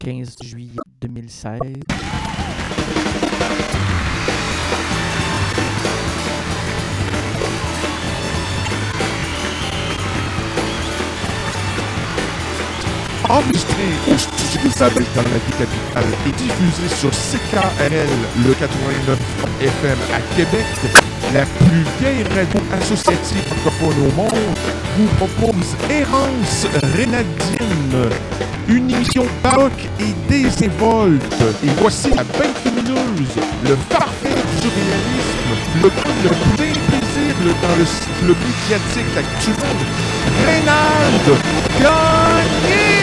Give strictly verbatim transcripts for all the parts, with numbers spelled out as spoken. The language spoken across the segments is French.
quinze juillet deux mille seize. Enregistré au studio Isabelle dans la vie capitale et diffusé sur C K R L, le quatre-vingt-neuf F M à Québec, la plus vieille radio associative francophone au monde vous propose Errance Rénadienne, une émission baroque et désinvolte. Et voici la bête lumineuse, le parfait du surréalisme, le gars le plus invisible dans le cycle médiatique actuel, Reynald Gagné!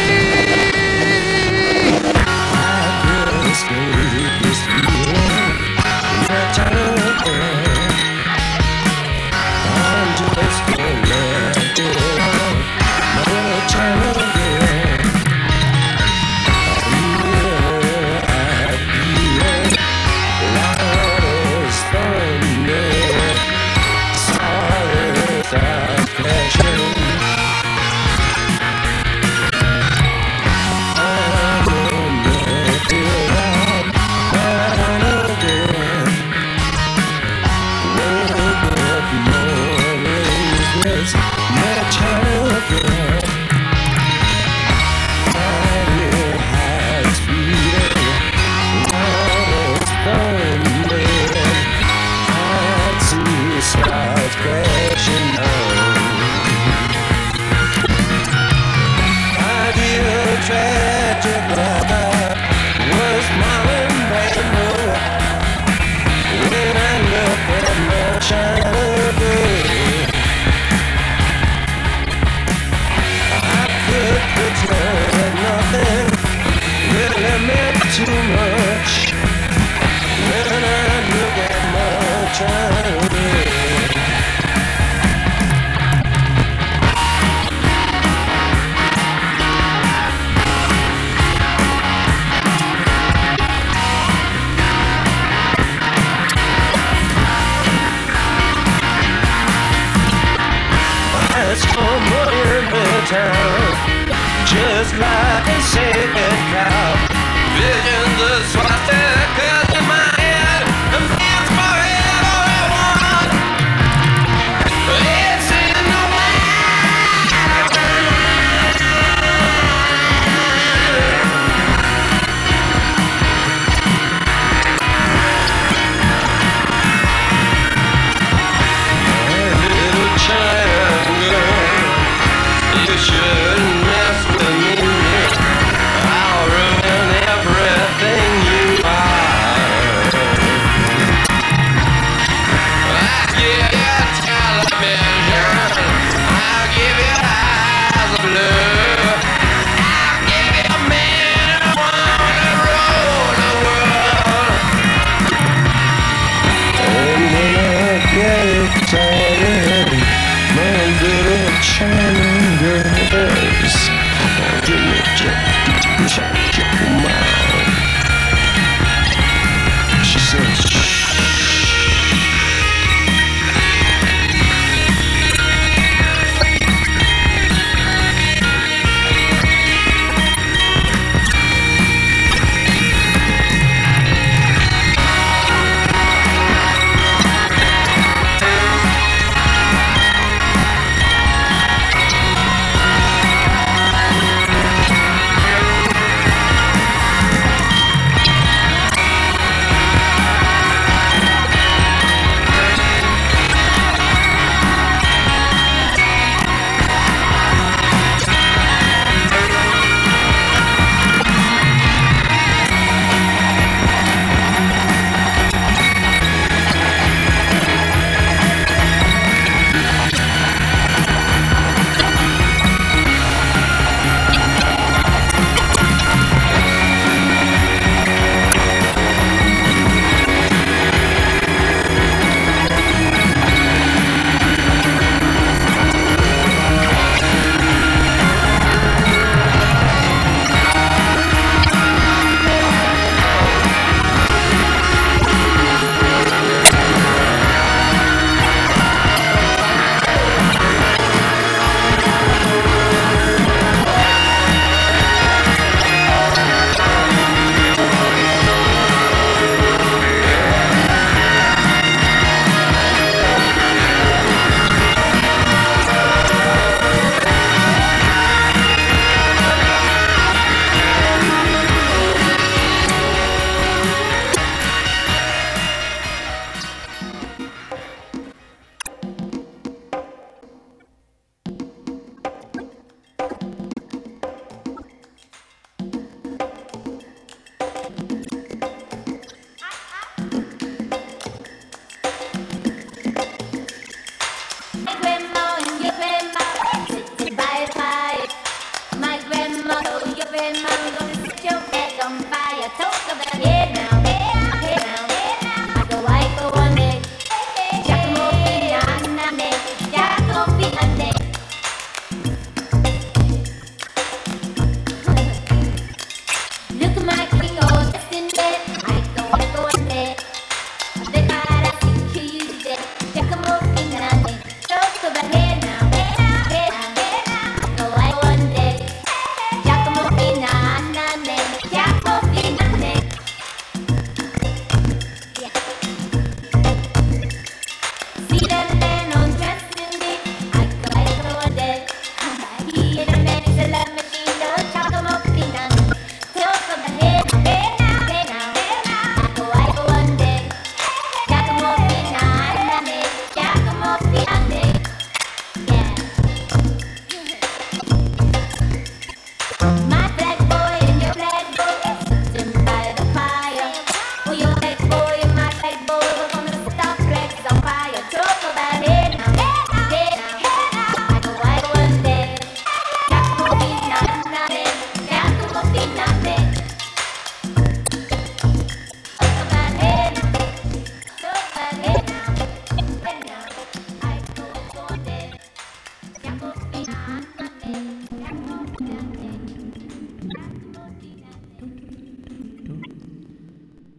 Too much when I look at my childhood. It's from in town, just like a sacred cow. Visions of swastikas in my head, and it's forever I want. It's in the hey, little China girl, you shouldn't mess with me. I'll run.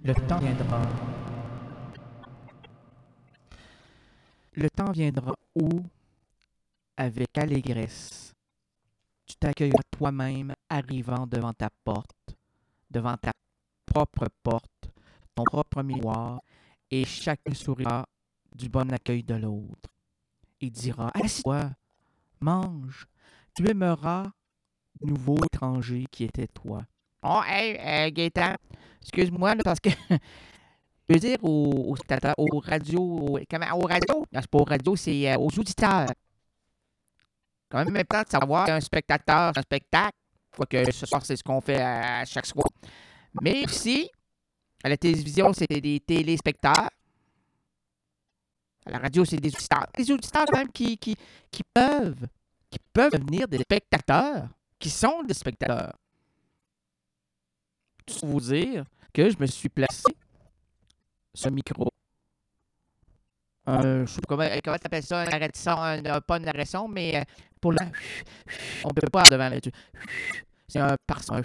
Le temps viendra. Le temps viendra où, avec allégresse, tu t'accueilleras toi-même arrivant devant ta porte, devant ta propre porte, ton propre miroir, et chacun sourira du bon accueil de l'autre. Il dira « Assieds-toi, mange, tu aimeras le nouveau étranger qui était toi. » Oh, hey, euh, Gaétan, excuse-moi, là, parce que je veux dire aux, aux spectateurs, aux radios, aux, comment, aux radios, non, c'est pas aux radios, c'est euh, aux auditeurs. Quand même important de savoir qu'un spectateur, c'est un spectacle, quoique ce soir, c'est ce qu'on fait à, à chaque soir. Mais aussi, à la télévision, c'était des téléspectateurs. À la radio, c'est des auditeurs. Des auditeurs, quand même, qui, qui, qui peuvent, qui peuvent devenir des spectateurs, qui sont des spectateurs. Tout pour vous dire que je me suis placé ce micro. Euh, je sais pas comment, comment tu appelles ça, un arrêt de son, un, un, pas un arrêt son, mais euh, pour le... On ne peut pas devant là-dessus. C'est un parson.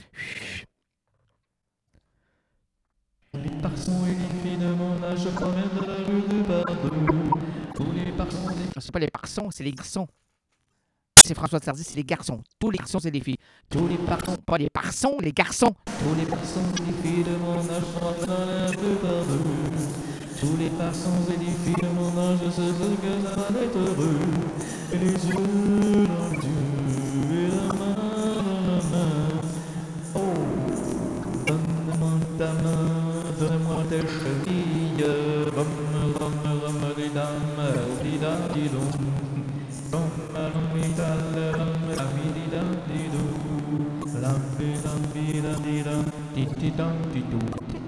Les parsons et les filles de mon âge se promènent de la rue du Bardou. Tous les parsons et les... C'est pas les parsons, c'est les garçons. C'est François Sardy, c'est les garçons. Tous les garçons, c'est les filles. Tous les parsons, pas les parsons, les garçons. Tous les parsons et les filles de mon âge se promènent dans la rue du Bardou. Tous les parsons et les filles de mon âge se disent que ça va être heureux. Et les yeux dans les yeux et la main dans la main. Oh, donne-moi ta main, donne-moi tes chevilles. Rom, rom, rom, di dam, di da, di dom. Rom, rom, di da, rom, la mi di da, di do. La bi dam, bi dam, di dam, di di dam, di do.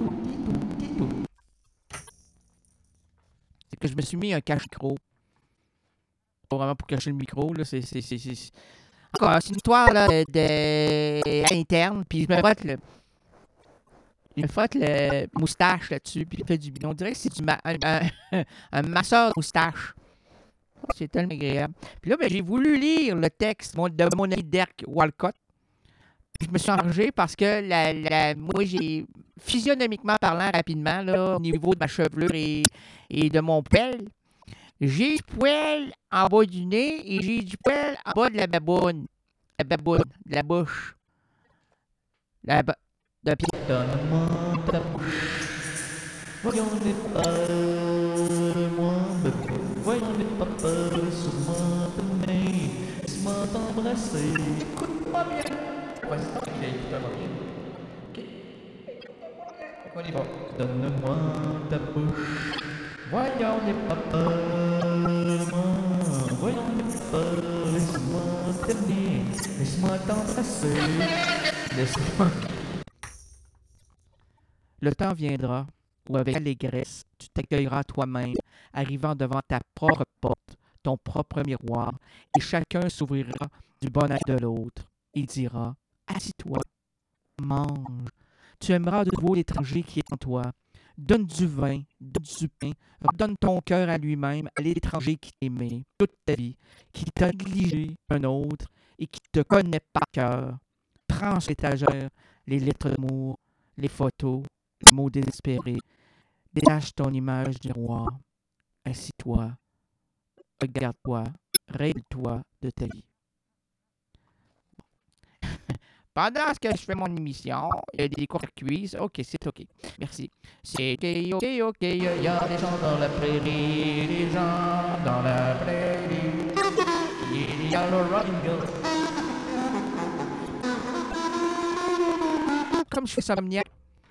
C'est que je me suis mis un cache-micro. Pas vraiment pour cacher le micro, là. C'est, c'est, c'est, c'est... Encore, c'est une histoire là, de, de... interne, puis je me frotte le. Je me frotte le moustache là-dessus, puis il fait du bien. On dirait que c'est du ma... un, un, un masseur de moustache. C'est tellement agréable. Puis là, ben, j'ai voulu lire le texte mon, de mon ami Dirk Walcott. Puis je me suis enragé parce que la, la, moi, j'ai physionomiquement parlant rapidement, là, au niveau de ma chevelure et, et de mon poil, j'ai du poil en bas du nez et j'ai du poil en bas de la baboune. La baboune, de la bouche. La ba... de pied. Donne-moi ta bouche. Voyons les parle-moi, bébé. Voyons les papas sur moi t'aimer. Laisse-moi t'embrasser. Écoute-moi bien. Ouais, c'est ça, écoute-moi bien. Ok. On y va. Donne-moi ta bouche. Voyons les papas. Voyons les papas. Laisse-moi t'aimer. Laisse-moi t'embrasser. Laisse-moi. Le temps viendra où, avec allégresse, tu t'accueilleras toi-même, arrivant devant ta propre porte, ton propre miroir, et chacun s'ouvrira du bon œil de l'autre. Il dira « Assis-toi, mange, tu aimeras de nouveau l'étranger qui est en toi. Donne du vin, donne du pain, redonne ton cœur à lui-même, à l'étranger qui t'aimait toute ta vie, qui t'a négligé un autre et qui te connaît par cœur. Prends sur l'étagère les lettres d'amour, les photos, les mots désespérés. Détache ton image du miroir. Assis-toi. Regarde-toi. Rêve-toi de ta vie. Pendant ce que je fais mon émission, il y a des cours de quiz. OK, c'est OK. Merci. C'est OK, OK, OK. Il y a des gens dans la prairie. Des gens dans la prairie. Il y a le running. Comme je suis somniaque.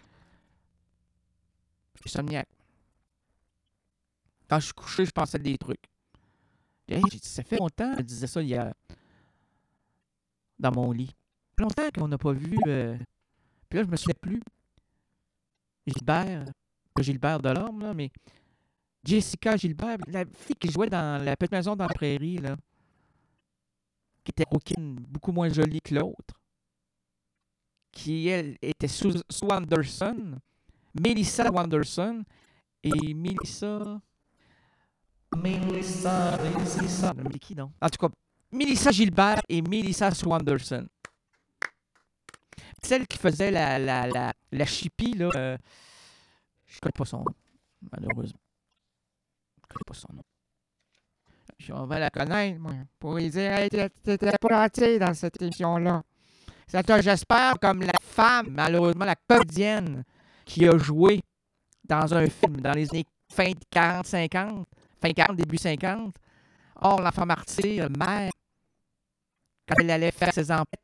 Je suis somniaque. Quand je suis couché, je pensais à des trucs. Hey, j'ai dit, ça fait longtemps, je disais ça hier. Dans mon lit. Ça fait longtemps qu'on n'a pas vu. Euh... Puis là, je me souviens plus. Gilbert. Pas Gilbert Delorme, là, mais. Jessica Gilbert, la fille qui jouait dans La Petite Maison dans la Prairie, là. Qui était rouquine, beaucoup moins jolie que l'autre. Qui, elle, était Sue, Sue Anderson. Melissa Wanderson et Melissa. Melissa, Melissa. Mais qui donc? En tout cas, Melissa Gilbert et Melissa Swanderson. Celle qui faisait la, la, la, la chipie, là. Euh, Je connais pas son nom, malheureusement. Je connais pas son nom. Je vais la connaître, moi, pour lui dire, hey, t'étais pas gentil dans cette émission-là. Ça t'a, j'espère, comme la femme, malheureusement, la comédienne qui a joué dans un film dans les années fin quarante cinquante, fin quarante, début cinquante. Or, l'enfant martyr, mère, quand elle allait faire ses emplettes,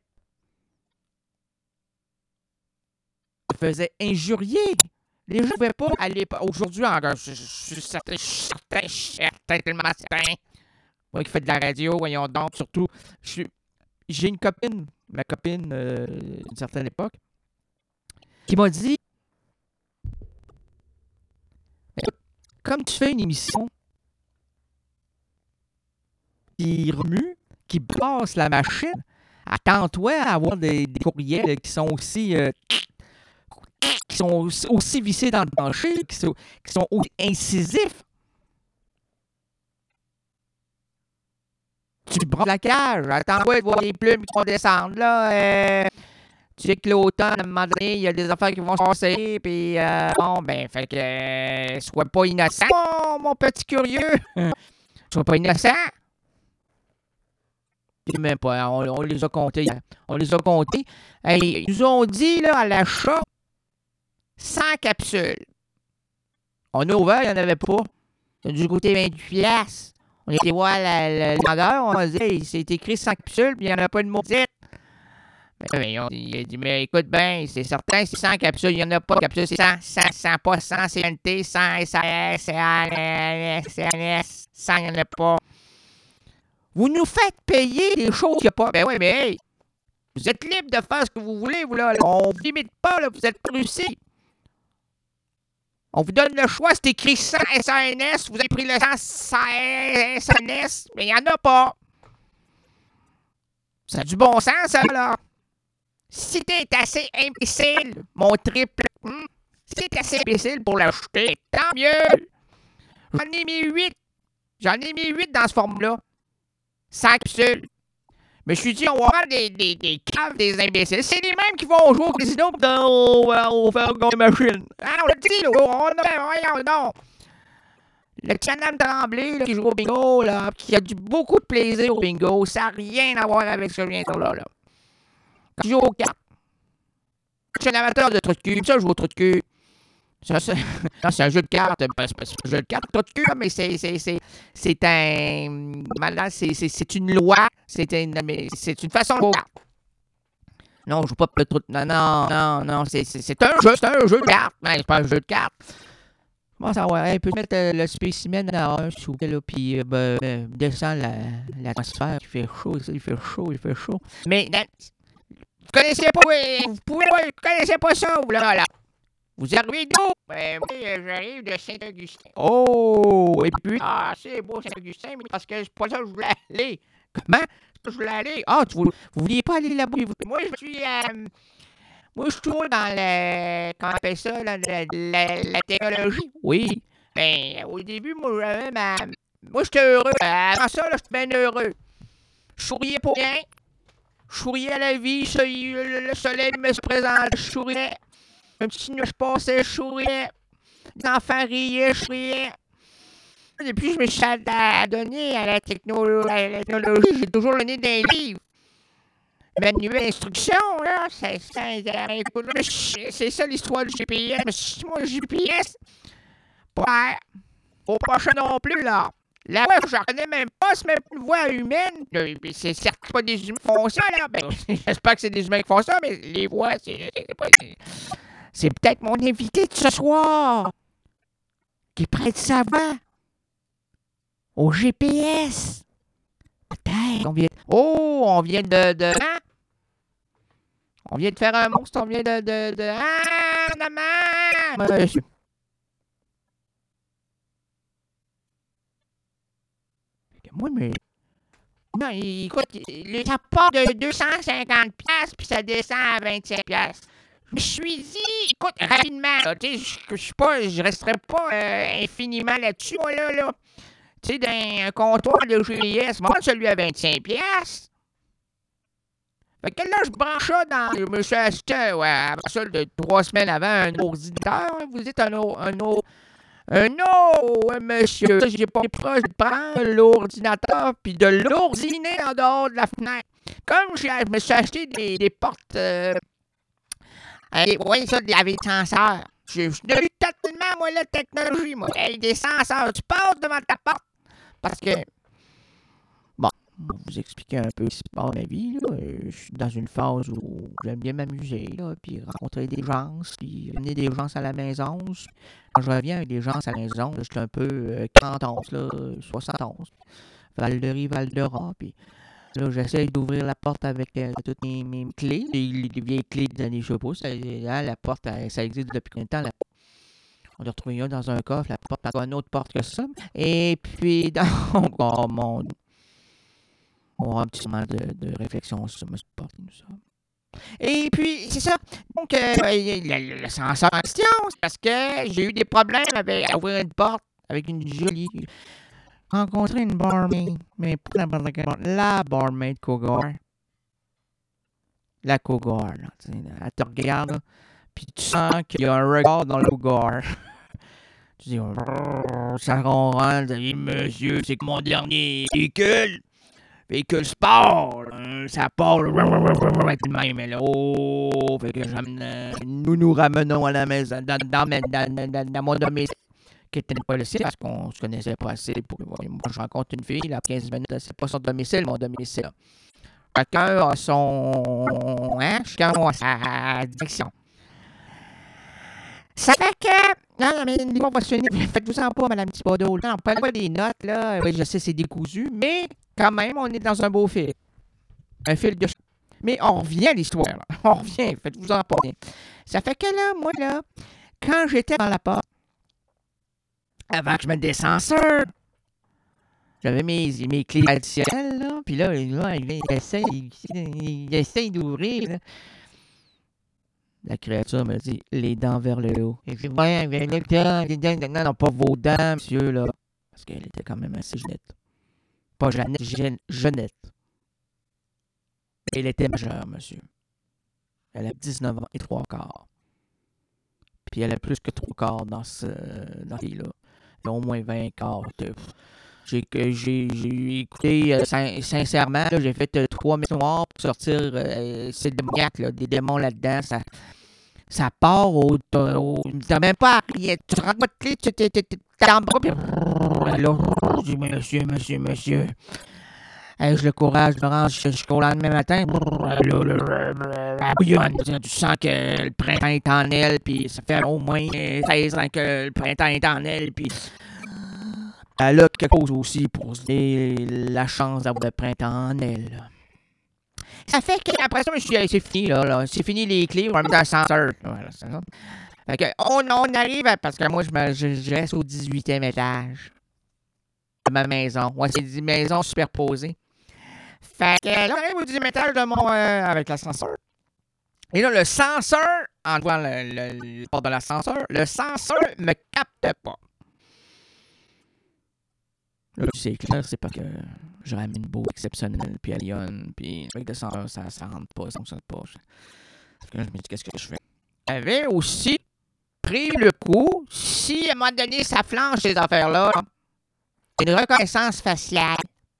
elle faisait injurier. Les gens ne pouvaient pas aller. Aujourd'hui, encore, je, je, je suis certain, je suis certain, je suis certain, tellement certain. Moi qui fais de la radio, voyons donc, surtout. Je, j'ai une copine, ma copine euh, d'une certaine époque, qui m'a dit, comme tu fais une émission qui remue, qui brasse la machine, attends-toi à avoir des, des courriels qui sont aussi euh, qui sont aussi, aussi vissés dans le plancher, qui sont, qui sont aussi incisifs. Tu brasses la cage, attends-toi de voir les plumes qui vont descendre, là. Euh, tu sais que l'automne, à un moment donné, il y a des affaires qui vont se passer, puis euh, bon, ben, fait que, euh, sois pas innocent, mon, mon petit curieux. Sois pas innocent. Même pas, on, on les a comptés. On les a comptés. Hey, ils nous ont dit, là, à l'achat, cent capsules. On a ouvert, il n'y en avait pas. Ça a dû coûter vingt-huit piastres. On était voir la, la, le vendeur, on a dit, hey, c'est écrit cent capsules, puis il n'y en a pas de maudite. Mais on, il a dit, mais écoute bien, c'est certain, c'est cent capsules, il n'y en a pas de capsules, c'est cent, cent, cent, pas cent C N T, cent S A S, C N S, cent, il n'y en a pas. Vous nous faites payer des choses qu'il n'y a pas. Ben oui, mais hey, vous êtes libre de faire ce que vous voulez, vous là. là. On ne vous limite pas, là, vous êtes pas russi. On vous donne le choix, c'est écrit cent S A N S, vous avez pris le cent S A N S, mais il n'y en a pas. Ça a du bon sens, ça, là. Si t'es assez imbécile, mon triple, hmm, si t'es assez imbécile pour l'acheter, tant mieux. J'en ai mis huit. J'en ai mis huit dans ce forme-là. cent capsules. Mais je suis dit, on va avoir des, des, des caves, des imbéciles. C'est les mêmes qui vont jouer au casino pis on va on va faire gagner machine. Ah, on l'a dit, là. On a, voyons, non. Le petit Madame Tremblay, là, qui joue au bingo, là, qui a du beaucoup de plaisir au bingo, ça n'a rien à voir avec ce que je viens de dire là, là. Quand je joue aux cartes. Je suis un amateur de trou de cul. Ça, je joue au trou de cul. Ça, c'est, non, c'est un jeu de cartes. C'est pas un jeu de cartes, trou de cul, mais c'est, c'est, c'est, c'est un. Maintenant, c'est, c'est, c'est une loi. C'est une, mais c'est une façon de jouer aux cartes. Non, je joue pas de trou de. Non, non, non, non. C'est, c'est, c'est un jeu. C'est un jeu de cartes. Mais c'est pas un jeu de cartes. Bon, ça va. Elle peut mettre euh, le spécimen à un sous là, puis euh, ben, euh, descend la, l'atmosphère. Il fait chaud, il fait chaud, il fait chaud. Mais. Dans, vous connaissez pas, vous pouvez pas, vous connaissez pas ça, vous, là, là. Vous arrivez d'où? Ben, moi, j'arrive de Saint-Augustin. Oh, et puis, ah, c'est beau, Saint-Augustin, mais parce que c'est pas ça que je voulais aller. Comment? C'est pas que je voulais aller. Ah, tu, vous, vous vouliez pas aller là-bas? Moi, je suis, euh, moi, je suis toujours dans le, comment on appelle ça, là, la, la, la technologie. Oui. Ben, au début, moi, j'avais ma, moi, j'étais heureux. Avant ça, là, j'étais bien heureux. Je souriais pour rien. Je souriais à la vie, le soleil me se présentait, je souriais. Un petit nuage passait, je souriais. Les enfants riaient, je souriais. Depuis que je me suis adonné à la, technolo- à la technologie, j'ai toujours le nez d'un livre. Manuel d'instruction, là, c'est, c'est, c'est ça l'histoire du G P S. Mais si moi, le G P S, pas au prochain non plus, là. La voix, je ne reconnais même pas, c'est même une voix humaine. C'est certes pas des humains qui font ça, là. Ben, j'espère que c'est des humains qui font ça, mais les voix, c'est, c'est, pas, c'est, c'est peut-être mon invité de ce soir qui prête sa voix au G P S. Peut-être. On vient... Oh, on vient de... de... Hein? On vient de faire un monstre, on vient de... de, de... Ah, maman! Monsieur. Moi, mais... Non, écoute, ça part de deux cent cinquante piastres, puis ça descend à vingt-cinq piastres. Je me suis dit, écoute, rapidement, là, tu sais, je suis pas, je resterai pas euh, infiniment là-dessus, moi, là, là. Tu sais, dans un comptoir de G P S, moi, celui à vingt-cinq piastres. Fait que là, je branche ça dans... Je me suis acheté, ouais, avant ça, de trois semaines avant, un ordinateur. Hein, vous êtes un autre... Un autre... Un autre, ouais, monsieur. Ça, j'ai pas proche de prendre l'ordinateur puis de l'ordiner en dehors de la fenêtre. Comme je, je me suis acheté des, des portes... Euh, euh, oui, ça, avec senseurs. Je suis devenu totalement, moi, la technologie, moi. Avec des senseurs. Tu passes devant ta porte. Parce que... Bon, pour vous expliquer un peu ce qui se passe dans ma vie, là, euh, je suis dans une phase où j'aime bien m'amuser, là, puis rencontrer des gens, puis amener des gens à la maison. Quand je reviens avec des gens à la maison, là, je suis un peu euh, quarante onze, là, soixante onze. Val-de-Rie, Val-de-Rat, puis là, j'essaie d'ouvrir la porte avec euh, toutes mes, mes clés, les, les vieilles clés des années, je sais pas, ça, là, la porte, elle, ça existe depuis combien de temps, la on a retrouvé un dans un coffre, la porte, pas une autre porte que ça. Et puis, donc, oh mon... On aura un petit moment de, de réflexion sur ce porte, nous ça. Et puis, c'est ça. Donc, euh, le, le senseur en question, c'est parce que j'ai eu des problèmes avec à ouvrir une porte avec une jolie... Rencontrer une barmaid, mais pas n'importe quelle barmaid. La barmaid Cougar. La Cougar, là. Elle te regarde, là, puis tu sens qu'il y a un regard dans le Cougar. Tu dis, ça ronronne, ça dit, monsieur, c'est mon dernier véhicule. Véhicule sport, hein, ça part avec le même, là. Oh, fait que j'amène, nous nous ramenons à la maison, dans, dans, dans, dans, dans mon domicile, qui était pas le sien, parce qu'on se connaissait pas assez. Pour, moi, je rencontre une fille, là, quinze minutes, c'est pas son domicile, mon domicile. Chacun a son, hein, chacun a sa direction. Ça fait que... Non, non, mais les mots vont se finir. Faites-vous-en pas, Madame Thibodeau. Non, prenez pas des notes, là. Oui, je sais, c'est décousu, mais quand même, on est dans un beau fil. Un fil de... Mais on revient à l'histoire, là. On revient, faites-vous-en pas bien. Ça fait que là, moi, là, quand j'étais dans la porte, avant que je mette des senseurs, j'avais mes, mes clés traditionnelles, là, puis là, là il, essaie, il, il essaie d'ouvrir, là. La créature me dit, les dents vers le haut. Et je dis, ouais, les dents, les dents, non, non, pas vos dents, monsieur, là. Parce qu'elle était quand même assez jeunette. Pas Jeannette, Jean, jeunette. Elle était majeure, monsieur. Elle a dix-neuf ans et trois quarts. Puis elle a plus que trois quarts dans ce dans ce là. Elle a au moins vingt quarts. J'ai, j'ai, j'ai écouté, euh, sin- sincèrement, là, j'ai fait euh, trois mémoires pour sortir euh, ces démoniaques, là, des démons là-dedans. Ça, ça part au... au t'as même pas appris. Tu te rends pas de clé, tu t'es dans le bras, puis... Là, je dis, monsieur, monsieur, monsieur. Ai-je le courage de rendre jusqu'au lendemain matin? La bouillonne. Tu sens que le printemps est en elle, puis ça fait au moins seize ans que le printemps est en elle, puis... Elle a quelque chose aussi pour se donner la chance d'avoir le printemps en elle. Ça fait qu'après ça, je suis, c'est fini, là, là. C'est fini les clés, on va mettre un ascenseur. Voilà, c'est ça. Fait que, on, on arrive, à, parce que moi, je, me, je, je reste au dix-huitième étage de ma maison. Ouais, c'est des maisons superposées. Fait que là, on arrive au dix-huitième étage de mon, euh, avec l'ascenseur. Et là, le senseur, en voyant le, le, le port de l'ascenseur, le senseur me capte pas. Là, c'est clair, c'est pas que je ramène beau exceptionnel, puis à Lyon, puis avec le senseur, ça, ça rentre pas, ça fonctionne pas. Fait que là, je me dis, qu'est-ce que je fais? J'avais aussi pris le coup, si à un moment donné, ça flanche, ces affaires-là, c'est une reconnaissance faciale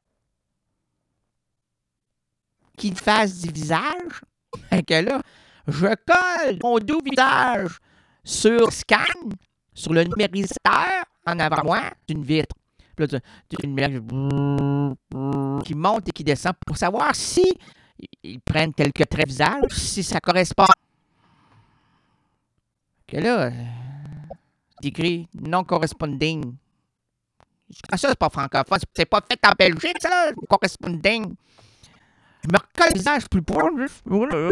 qui te fasse du visage. Fait que là, je colle mon doux visage sur scan, sur le numériseur en avant de moi, d'une vitre. Puis là, tu as une lumière qui monte et qui descend pour savoir si ils prennent quelques traits de visage, si ça correspond. Que là, c'est écrit non corresponding. Ah, ça, c'est pas francophone, c'est pas fait en Belgique, ça, corresponding. Je me recolle le visage plus proche.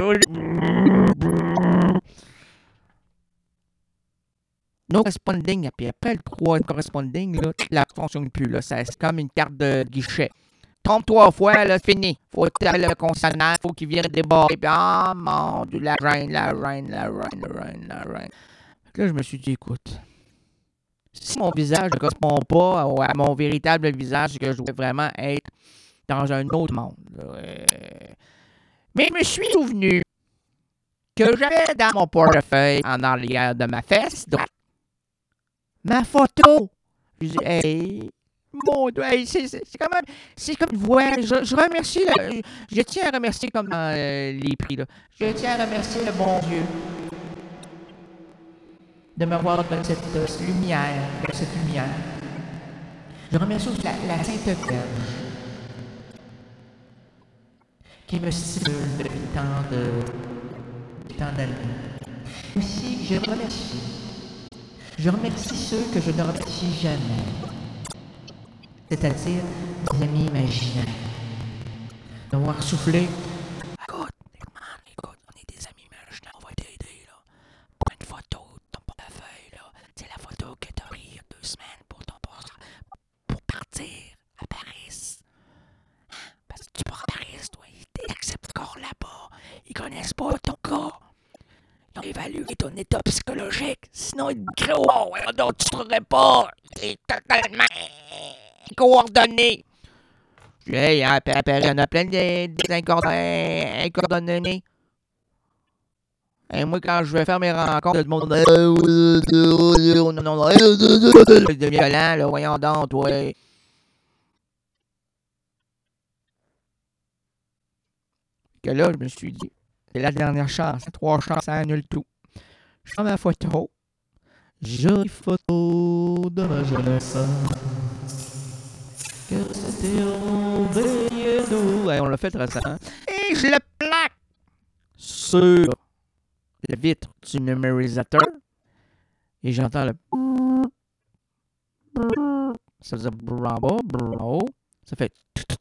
No corresponding, puis après le trois corresponding, là, la fonctionne plus, là. Ça, c'est comme une carte de guichet. Trompe-toi fois, là, c'est fini. Faut que le consonant, faut qu'il vienne déborder. Puis, ah, mon Dieu, la reine, la reine, la reine, la reine, la reine. Là, je me suis dit, écoute, si mon visage ne correspond pas à mon véritable visage, c'est que je dois vraiment être dans un autre monde. Euh, Mais je me suis souvenu que j'avais dans mon portefeuille, en arrière de ma fesse droite, ma photo. Je dis, hey, mon Dieu, hey, c'est, c'est, c'est quand même, c'est comme une voix. Je, je remercie, le, je, je tiens à remercier comme dans euh, les prix, là. Je tiens à remercier le bon Dieu de m'avoir donné cette euh, lumière, de cette lumière. Je remercie aussi la, la Sainte Vierge qui me stimule depuis tant de, tant d'années. Aussi, je remercie. Je remercie ceux que je ne remercie jamais. C'est-à-dire mes amis imaginaires. D'avoir soufflé. Écoute, écoute, on est des amis imaginaires, on va t'aider, là. Pour une photo de ton portefeuille, là. C'est la photo que t'as prise il y a deux semaines pour ton pour partir à Paris. Parce que tu pars à Paris, toi, ils t'acceptent encore là-bas. Ils connaissent pas ton cas. Ils ont évalué ton état psychologique. Sinon, ils te créent, oh, ouais, donc tu ne serais pas. C'est totalement coordonné. Hey, hein, à Paris, il y en a plein de, des incoordonnés. incoordonnés. Et moi, quand je vais faire mes rencontres, tout le monde devient violent, là, voyons donc, toi. Que là, je me suis dit, c'est la dernière chance. Trois chances, ça annule tout. Je prends ma photo. Jolie photo de ma jeunesse. Que c'était enlevé nous. Ouais, on l'a fait récemment. Et je le plaque sur la vitre du numérisateur. Et j'entends le. Ça faisait bravo, bravo. Ça fait.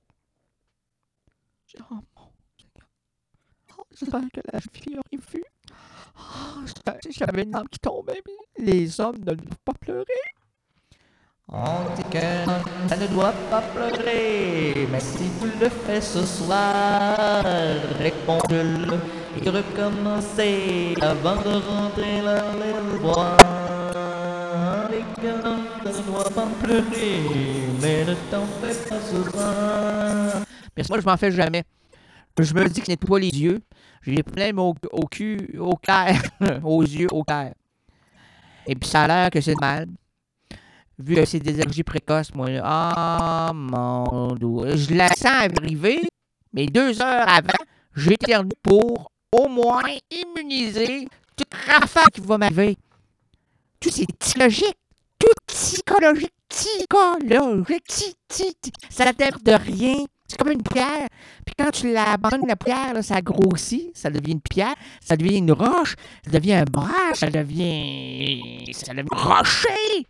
Oh mon Dieu. Oh, j'espère que la fille aurait vu. Oh, j'avais une âme qui tombait, mais les hommes ne doivent pas pleurer. On dit que ça ne doit pas pleurer, mais si vous le faites ce soir, répondez-le et recommencez avant de rentrer dans les bois. Les gars, ça ne doit pas pleurer, mais ne t'en fais pas ce soir. Mais moi, je m'en fais jamais. Je me dis que je n'ai pas les yeux. J'ai les problèmes au, au cul, au cœur, aux yeux, au cœur. Et puis ça a l'air que c'est mal. Vu que c'est des allergies précoces, moi, ah, mon Dieu. Je la sens arriver, mais deux heures avant, j'éternue pour au moins immuniser toute rafale qui va m'arriver. Tout c'est psychologique. Tout psychologique. Psychologique. Ça n'intéresse de rien. C'est comme une pierre. Puis quand tu l'abandonnes, la pierre, là, ça grossit. Ça devient une pierre. Ça devient une roche. Ça devient un bras. Ça devient... Ça devient rocher.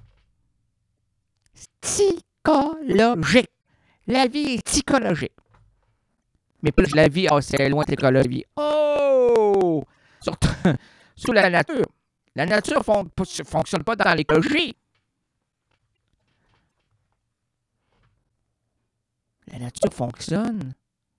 Psychologique. La vie est psychologique. Mais plus la vie, oh, c'est loin de l'écologie. Oh! Surtout, sous la nature. La nature ne fonctionne pas dans l'écologie. La nature fonctionne.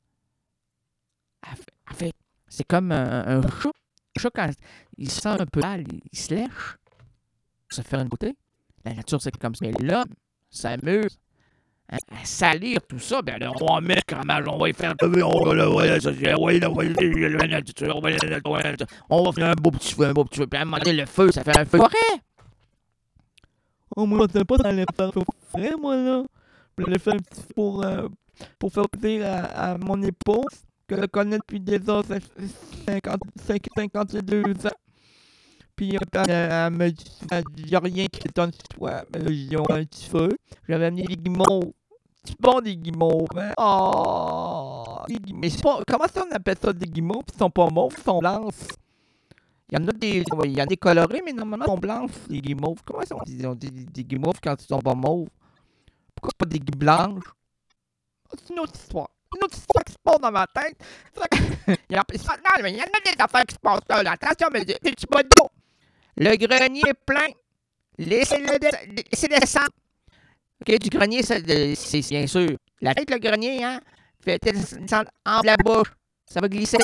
En fait, c'est comme un, un chat. Un chat, quand il sent un peu mal, il se lèche pour se faire une beauté. La nature, c'est comme ça. Mais l'homme s'amuse hein, à salir tout ça. Ben là, on va mettre quand même, on va y faire. On va la nature, on va la nature. On va faire un beau petit feu, un beau petit feu. Puis à un moment donné, le feu, ça fait un feu forêt. Oh, moi, je ne sais pas dans les faire frais, moi, là. Je l'ai fait un petit feu pour, euh, pour faire plaisir à, à mon épouse, que je connais depuis déjà cinquante-deux ans. Puis elle, elle me dit, il n'y a rien qui t'étonne sur toi. Mais là, ils ont un petit feu. J'avais amené des guimauves. C'est bon des guimauves, hein? Oh! Mais c'est pas, comment ça on appelle ça des guimauves? Ils sont pas mauves, ils sont blanches. Il y en a des, il y en a des colorés, mais normalement ils sont blanches, les guimauves. Comment ça on dit des, des guimauves quand ils sont pas mauves? Pourquoi c'est pas des guimauves blanches? C'est une autre histoire. Une autre histoire qui se passe dans ma tête. il, y a, non, mais il y en a des affaires qui se passent là. Attention, mais des petits bas d'eau. Le grenier est plein. Laissez-le de, laissez descendre. OK, du grenier, ça, de, c'est bien sûr. La tête, le grenier, hein, fait descendre en la bouche. Ça va glisser.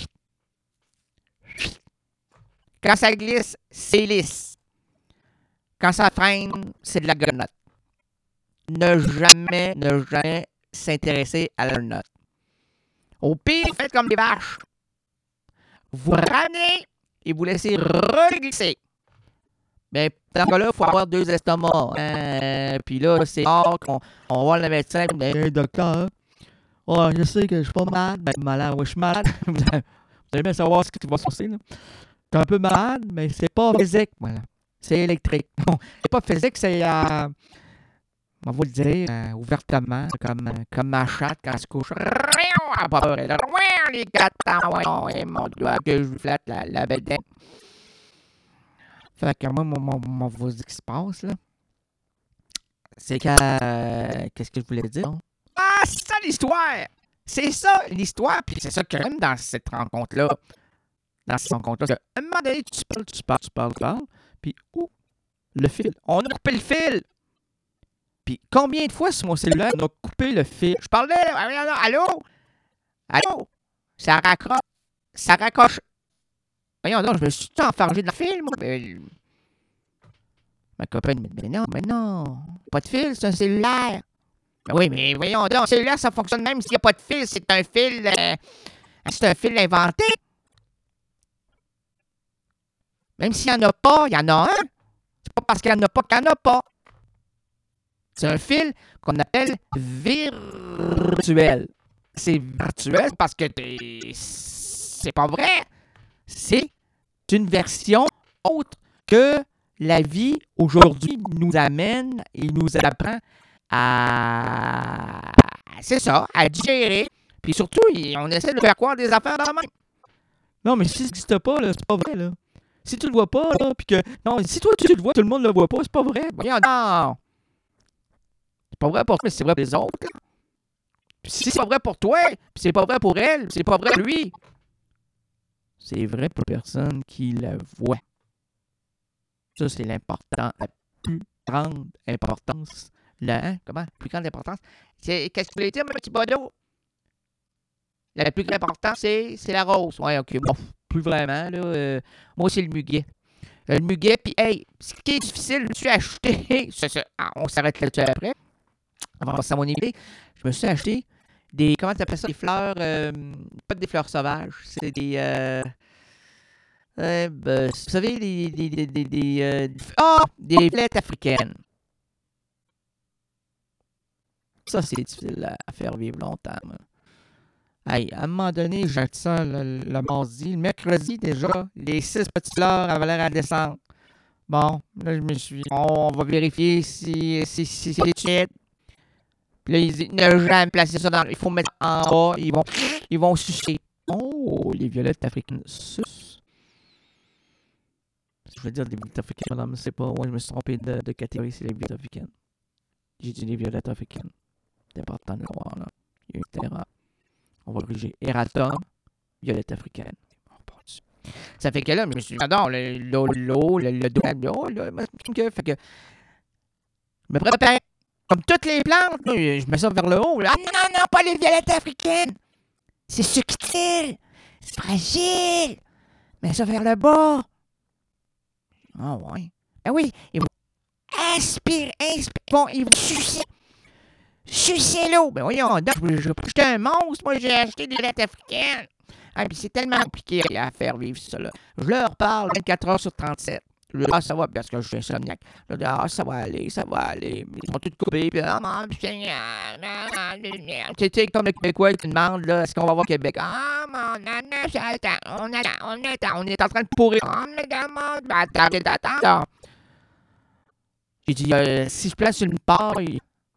Quand ça glisse, c'est lisse. Quand ça freine, c'est de la grenotte. Ne jamais, ne jamais s'intéresser à la note. Au pire, faites comme des vaches. Vous ramenez et vous laissez reglisser. Mais dans ce cas-là, il faut avoir deux estomacs. Euh, puis là, c'est rare qu'on on va voir le médecin. Ben, hey, docteur, oh, je sais que je suis pas malade. Ben, malade, oui, je suis malade. Vous allez bien savoir ce qui va se passer. Là. Je suis un peu malade, mais c'est pas physique. Voilà. C'est électrique. Non, c'est pas physique, c'est... Euh, on va vous le dire euh, ouvertement, comme, euh, comme ma chatte quand elle se couche. Les quatre ans, ouais, mon doigt que je lui flatte la, la bedaine. Fait que moi, mon, mon, mon, vous ce qui se passe, là, c'est que... Euh, qu'est-ce que je voulais dire? Ah, c'est ça l'histoire! C'est ça l'histoire, puis c'est ça que j'aime dans cette rencontre-là. Dans cette rencontre-là, c'est qu'à un moment donné, tu parles, tu parles, tu parles, tu parles, puis ouh, le fil. On a coupé le fil! Puis combien de fois sur mon cellulaire, on a coupé le fil? Je parlais, allô? Allô? Ça raccroche. Ça raccroche. Voyons donc, je me suis enfargé dans le fil, moi. Ma copine me dit, mais non, mais non. Pas de fil, c'est un cellulaire. Mais oui, mais voyons donc, un cellulaire, ça fonctionne même s'il n'y a pas de fil. C'est un fil... Euh, c'est un fil inventé. Même s'il n'y en a pas, il y en a un. C'est pas parce qu'il n'y en a pas qu'il n'y en a pas. C'est un fil qu'on appelle virtuel. C'est virtuel parce que c'est pas vrai. C'est une version autre que la vie aujourd'hui nous amène et nous apprend à... C'est ça, à digérer. Puis surtout, on essaie de faire croire des affaires dans la main. Non, mais si ça n'existe pas, là, c'est pas vrai, là. Si tu le vois pas, là, puis que... Non, si toi, tu le vois, tout le monde le voit pas, c'est pas vrai. Voyons, non! C'est pas vrai pour toi, mais c'est vrai pour les autres, là. Puis si c'est pas vrai pour toi, puis c'est pas vrai pour elle, puis c'est pas vrai pour lui, c'est vrai pour personne qui la voit. Ça, c'est l'important, la plus grande importance. La, hein, comment? Plus grande importance. C'est, qu'est-ce que tu voulais dire, mon petit Bono? La plus grande importance, c'est, c'est la rose. Ouais, ok, bon, plus vraiment, là. Euh, moi, c'est le muguet. Euh, le muguet, puis, hey, ce qui est difficile, je me suis acheté, c'est ça, ah, on s'arrête là-dessus après. On va passer à mon idée. Je me suis acheté des, comment tu appelles ça, des fleurs, euh, pas des fleurs sauvages, c'est des, euh, euh, ben, vous savez, des, des, des, des, des, euh, oh, des violettes africaines. Ça, c'est difficile à, à faire vivre longtemps. Moi. Hey, à un moment donné, j'ai acheté ça le, le mardi. Le mercredi, déjà, les six petites fleurs avaient l'air à descendre. Bon, là, je me suis on, on va vérifier si, si, si, si c'est legit. Puis là, ils disent, ne jamais placer ça dans... Il faut mettre en bas. Ils vont, ils vont sucer. Oh, les violettes africaines sucent. Je veux dire des violettes africaines, madame, c'est pas... Moi, je me suis trompé de, de catégorie, c'est les violettes africaines. J'ai dit les violettes africaines. C'est important de le voir, là. Il y a eu une erreur. On va corriger. Erratum, violette africaine. Ça fait que là, je me suis dit, non, le l'eau, l'eau, le, le doigt, l'eau, là, fait que... Je me prépare... Comme toutes les plantes, je mets ça vers le haut. Là. Ah non, non, pas les violettes africaines. C'est subtil. C'est fragile. Mets ça vers le bas. Ah ouais. Ah oui, ils vont inspirer, inspirer. Bon, ils vont sucer. Sucer l'eau. Ben voyons, je pas acheté un monstre. Moi, j'ai acheté des violettes africaines. Ah, puis c'est tellement compliqué à faire vivre ça, là. Je leur parle vingt-quatre heures sur trente-sept. Je dis, ah, ça va, parce que je suis insomniaque. Je dis, ah, ça va aller, ça va aller. Ils sont tous coupés, puis, ah, mon Seigneur, tu sais, comme le Québécois qui demande, là, est-ce qu'on va voir Québec? Ah, mon âne, j'attends, on attend, on attend, on est en train de pourrir. Ah, mais demande, attends, attends, attends. J'ai dit, euh, si je place une paille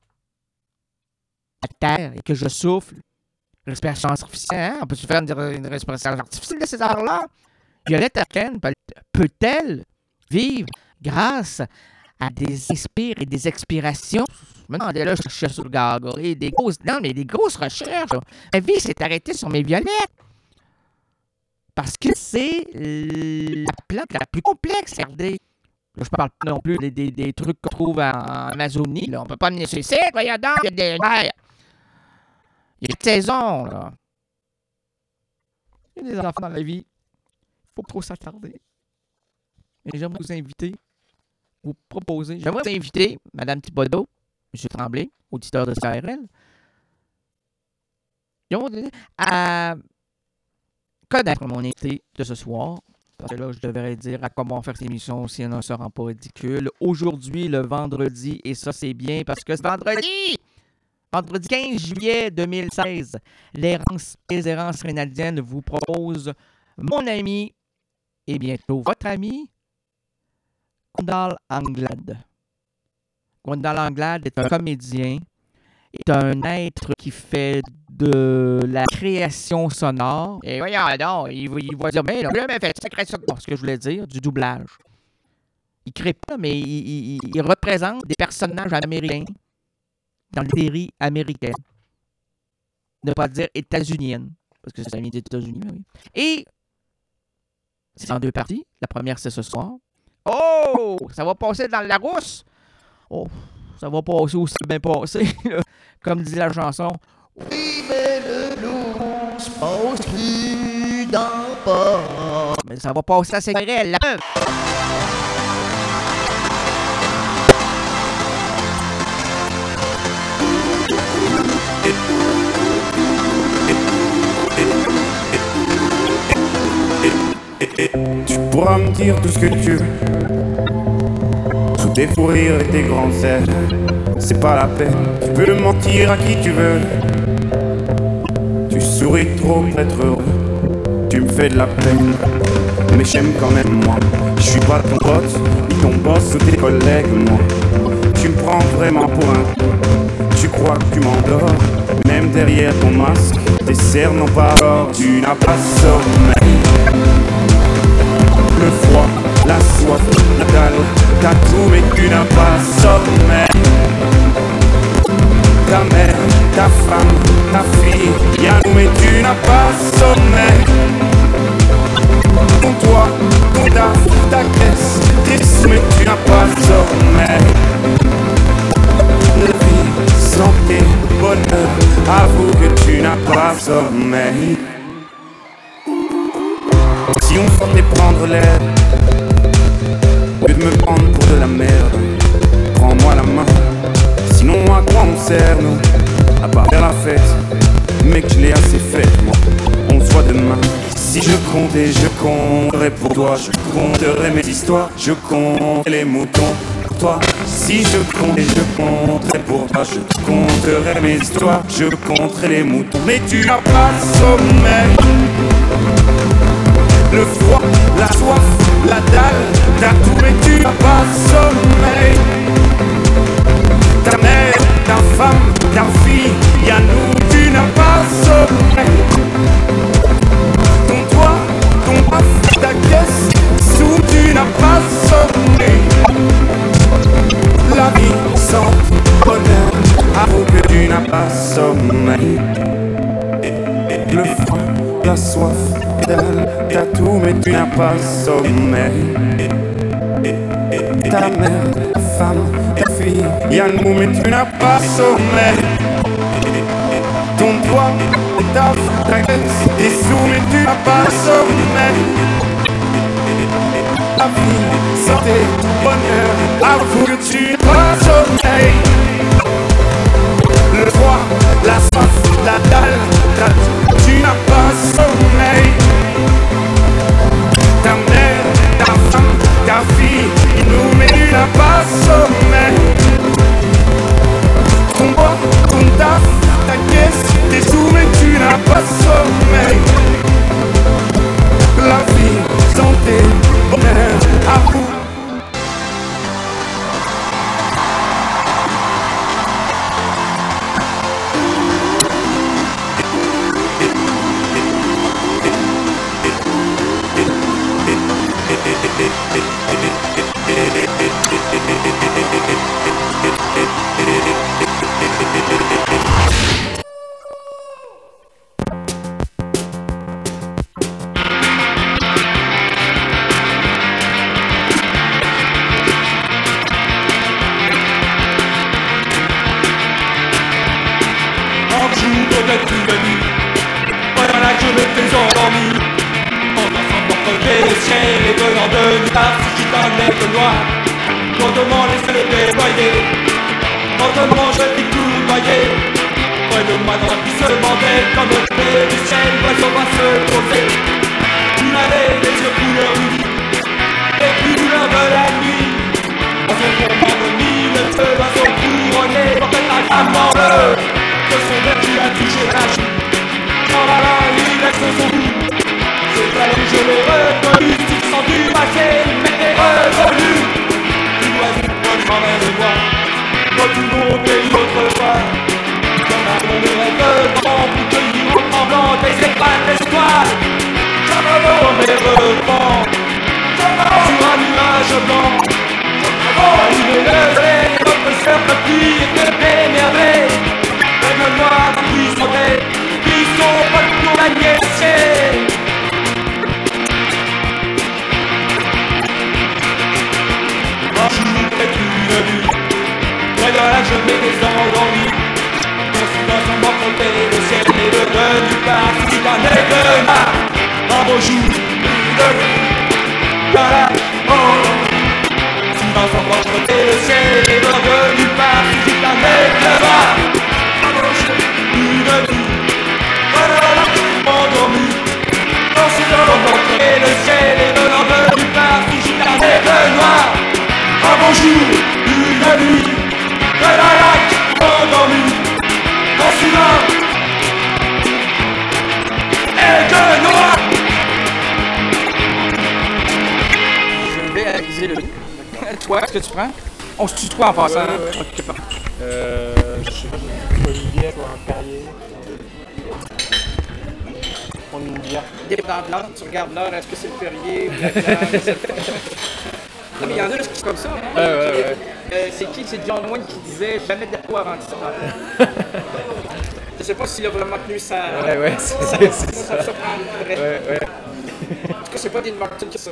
à terre et que je souffle, respiration artificielle, hein? On peut-tu faire une, une respiration artificielle de ces heures-là? Violette africaine peut-elle vivre grâce à des inspires et des expirations? Je me demandais là, je cherchais sur le gargouille, des grosses, non, mais des grosses recherches. Là. Ma vie s'est arrêtée sur mes violettes. Parce que c'est la plante la plus complexe, regardez. Là, je parle pas non plus des, des, des trucs qu'on trouve en, en Amazonie. Là. On peut pas venir sur ici, voyons donc, il y a des verres. Il y a des saisons, là. Il y a des enfants dans la vie. Faut pas trop s'attarder. Et j'aimerais vous inviter, vous proposer, j'aimerais vous inviter, Mme Thibodeau, M. Tremblay, auditeur de C R L. à connaître mon invité de ce soir. Parce que là, je devrais dire à comment faire cette émission si on ne se rend pas ridicule. Aujourd'hui, le vendredi, et ça, c'est bien parce que c'est vendredi! Vendredi quinze juillet deux mille seize, l'Errance, les Errances Rénaldiennes vous propose mon ami et bientôt votre ami, Gwendal Anglade. Gwendal Anglade est un comédien, est un être qui fait de la création sonore. Et voyons, non, il, il va dire, mais non, il a fait cette création. Bon, ce que je voulais dire, du doublage. Il crée pas, mais il, il, il représente des personnages américains dans les séries américaines. Ne pas dire états-uniennes, parce que ça vient des États-Unis, oui. Et c'est en deux parties. La première, c'est ce soir. Oh! Ça va passer dans la rousse. Oh, ça va passer aussi bien passé, là. Comme dit la chanson. Oui, mais le blues passe plus dans pas. Mais ça va passer assez réel, là. Tu pourras me dire tout ce que tu veux, sous tes fous rires et tes grands airs. C'est pas la peine, tu peux mentir à qui tu veux. Tu souris trop pour être heureux, tu me fais de la peine, mais j'aime quand même moi. Je suis pas ton pote, ni ton boss ou tes collègues, moi. Tu me prends vraiment pour un con, tu crois que tu m'endors. Même derrière ton masque, tes cernes n'ont pas d'or. Tu n'as pas sommeil. Le froid, la soif, la dalle, t'as tout mais tu n'as pas sommeil. Ta mère, ta femme, ta fille, y'a nous mais tu n'as pas sommeil. Ton toit, ton taf, ta caisse, tes sous mais tu n'as pas sommeil. La vie, santé, bonheur, avoue que tu n'as pas sommeil. Si on sortait prendre l'air, au lieu de me prendre pour de la merde, prends-moi la main, sinon à quoi on sert nous? À part faire la fête, mec je l'ai assez faite moi, on se voit demain. Si je comptais, je compterais pour toi, je compterais mes histoires, je compterais les moutons pour toi. Si je comptais, je compterais pour toi, je compterais mes histoires, je compterais les moutons. Mais tu n'as pas sommeil. Le froid, la soif, la dalle, t'as tout mais tu n'as pas sommeil. Ta mère, ta femme, ta fille, y'a nous, tu n'as pas sommeil. Ton toit, ton paf, ta caisse, sous tu n'as pas sommeil. La vie, santé, bonheur, avoue que tu n'as pas sommeil. Le froid, la soif, t'as tout mais tu n'as pas sommeil. Ta mère, ta femme, ta fille, y'a nous mais tu n'as pas sommeil. Ton toit, ta ta caisse, tes sous mais tu n'as pas sommeil. La vie, santé, bonheur, avoue que tu n'as pas sommeil. Le froid, la soif, la dalle, t'as tout, tu n'as pas sommeil. Ta mère, ta femme, ta fille, nous mais tu n'as pas sommeil. Ton bois, ton taf, ta caisse, tes sous mais tu n'as pas sommeil. La vie, santé, bonheur, avoue. Lentement laisser le déployer, lentement je dis tout noyer. Près-de-moi dans la vie se mandait comme le près du ciel, l'oiseau va se poser. Il avait les yeux couleur rubis et puis couleur de la nuit. Dans son tourment de mille feux, l'oiseau couronné portait la gamme dans l'œil. De son vertu a touché la joue. En là, il laisse son goût. C'est là que je l'ai reconnu, tu te sens du passé, mais t'es revenu. Tu dois être proche en mer de moi, comme tout le monde et autrefois. Comme un monde de rêve grand pour cueillir en tremblant des étoiles, des étoiles. Comme un vent mais reprend, sur un nuage blanc. Allumer le soleil, notre sœur de pluie et de d'émerveille. Rêve-moi qui sentait, qui sont pas pour la niaiser. Un jour est une nuit, près de la cheminée des endormis. Mon silence en mort comptait, le ciel est devenu par si d'un aigle noir. Un beau jour, une nuit, voilà, oh. Silence en mort comptait, le ciel est devenu par si d'un aigle noir. Un beau jour, une nuit, voilà, endormi. Mon silence en mort comptait, le ciel est devenu par si d'un aigle noir. Un beau jour, une nuit, de la lac endormie, en silence, et que noir. Je vais aviser le toi, est-ce que tu prends? On se tutoie en passant. Ouais, ouais. Ok, parfait. Euh, je sais pas, soit une bière, soit un Perrier. Prendre une bière. Dépendant de l'heure, tu regardes l'heure, est-ce que c'est le Perrier ou la bière? Non, mais il y en a là, qui sont comme ça. Hein? Ouais, ouais, ouais. Euh, c'est qui? C'est John Wayne qui disait jamais de quoi avant dix-sept ans. Je sais pas s'il a vraiment tenu sa. Ouais, ouais, c'est ça. c'est Ça me ça. surprendrait. Ouais, ouais. En tout cas, c'est pas Dean Martin qui a ça.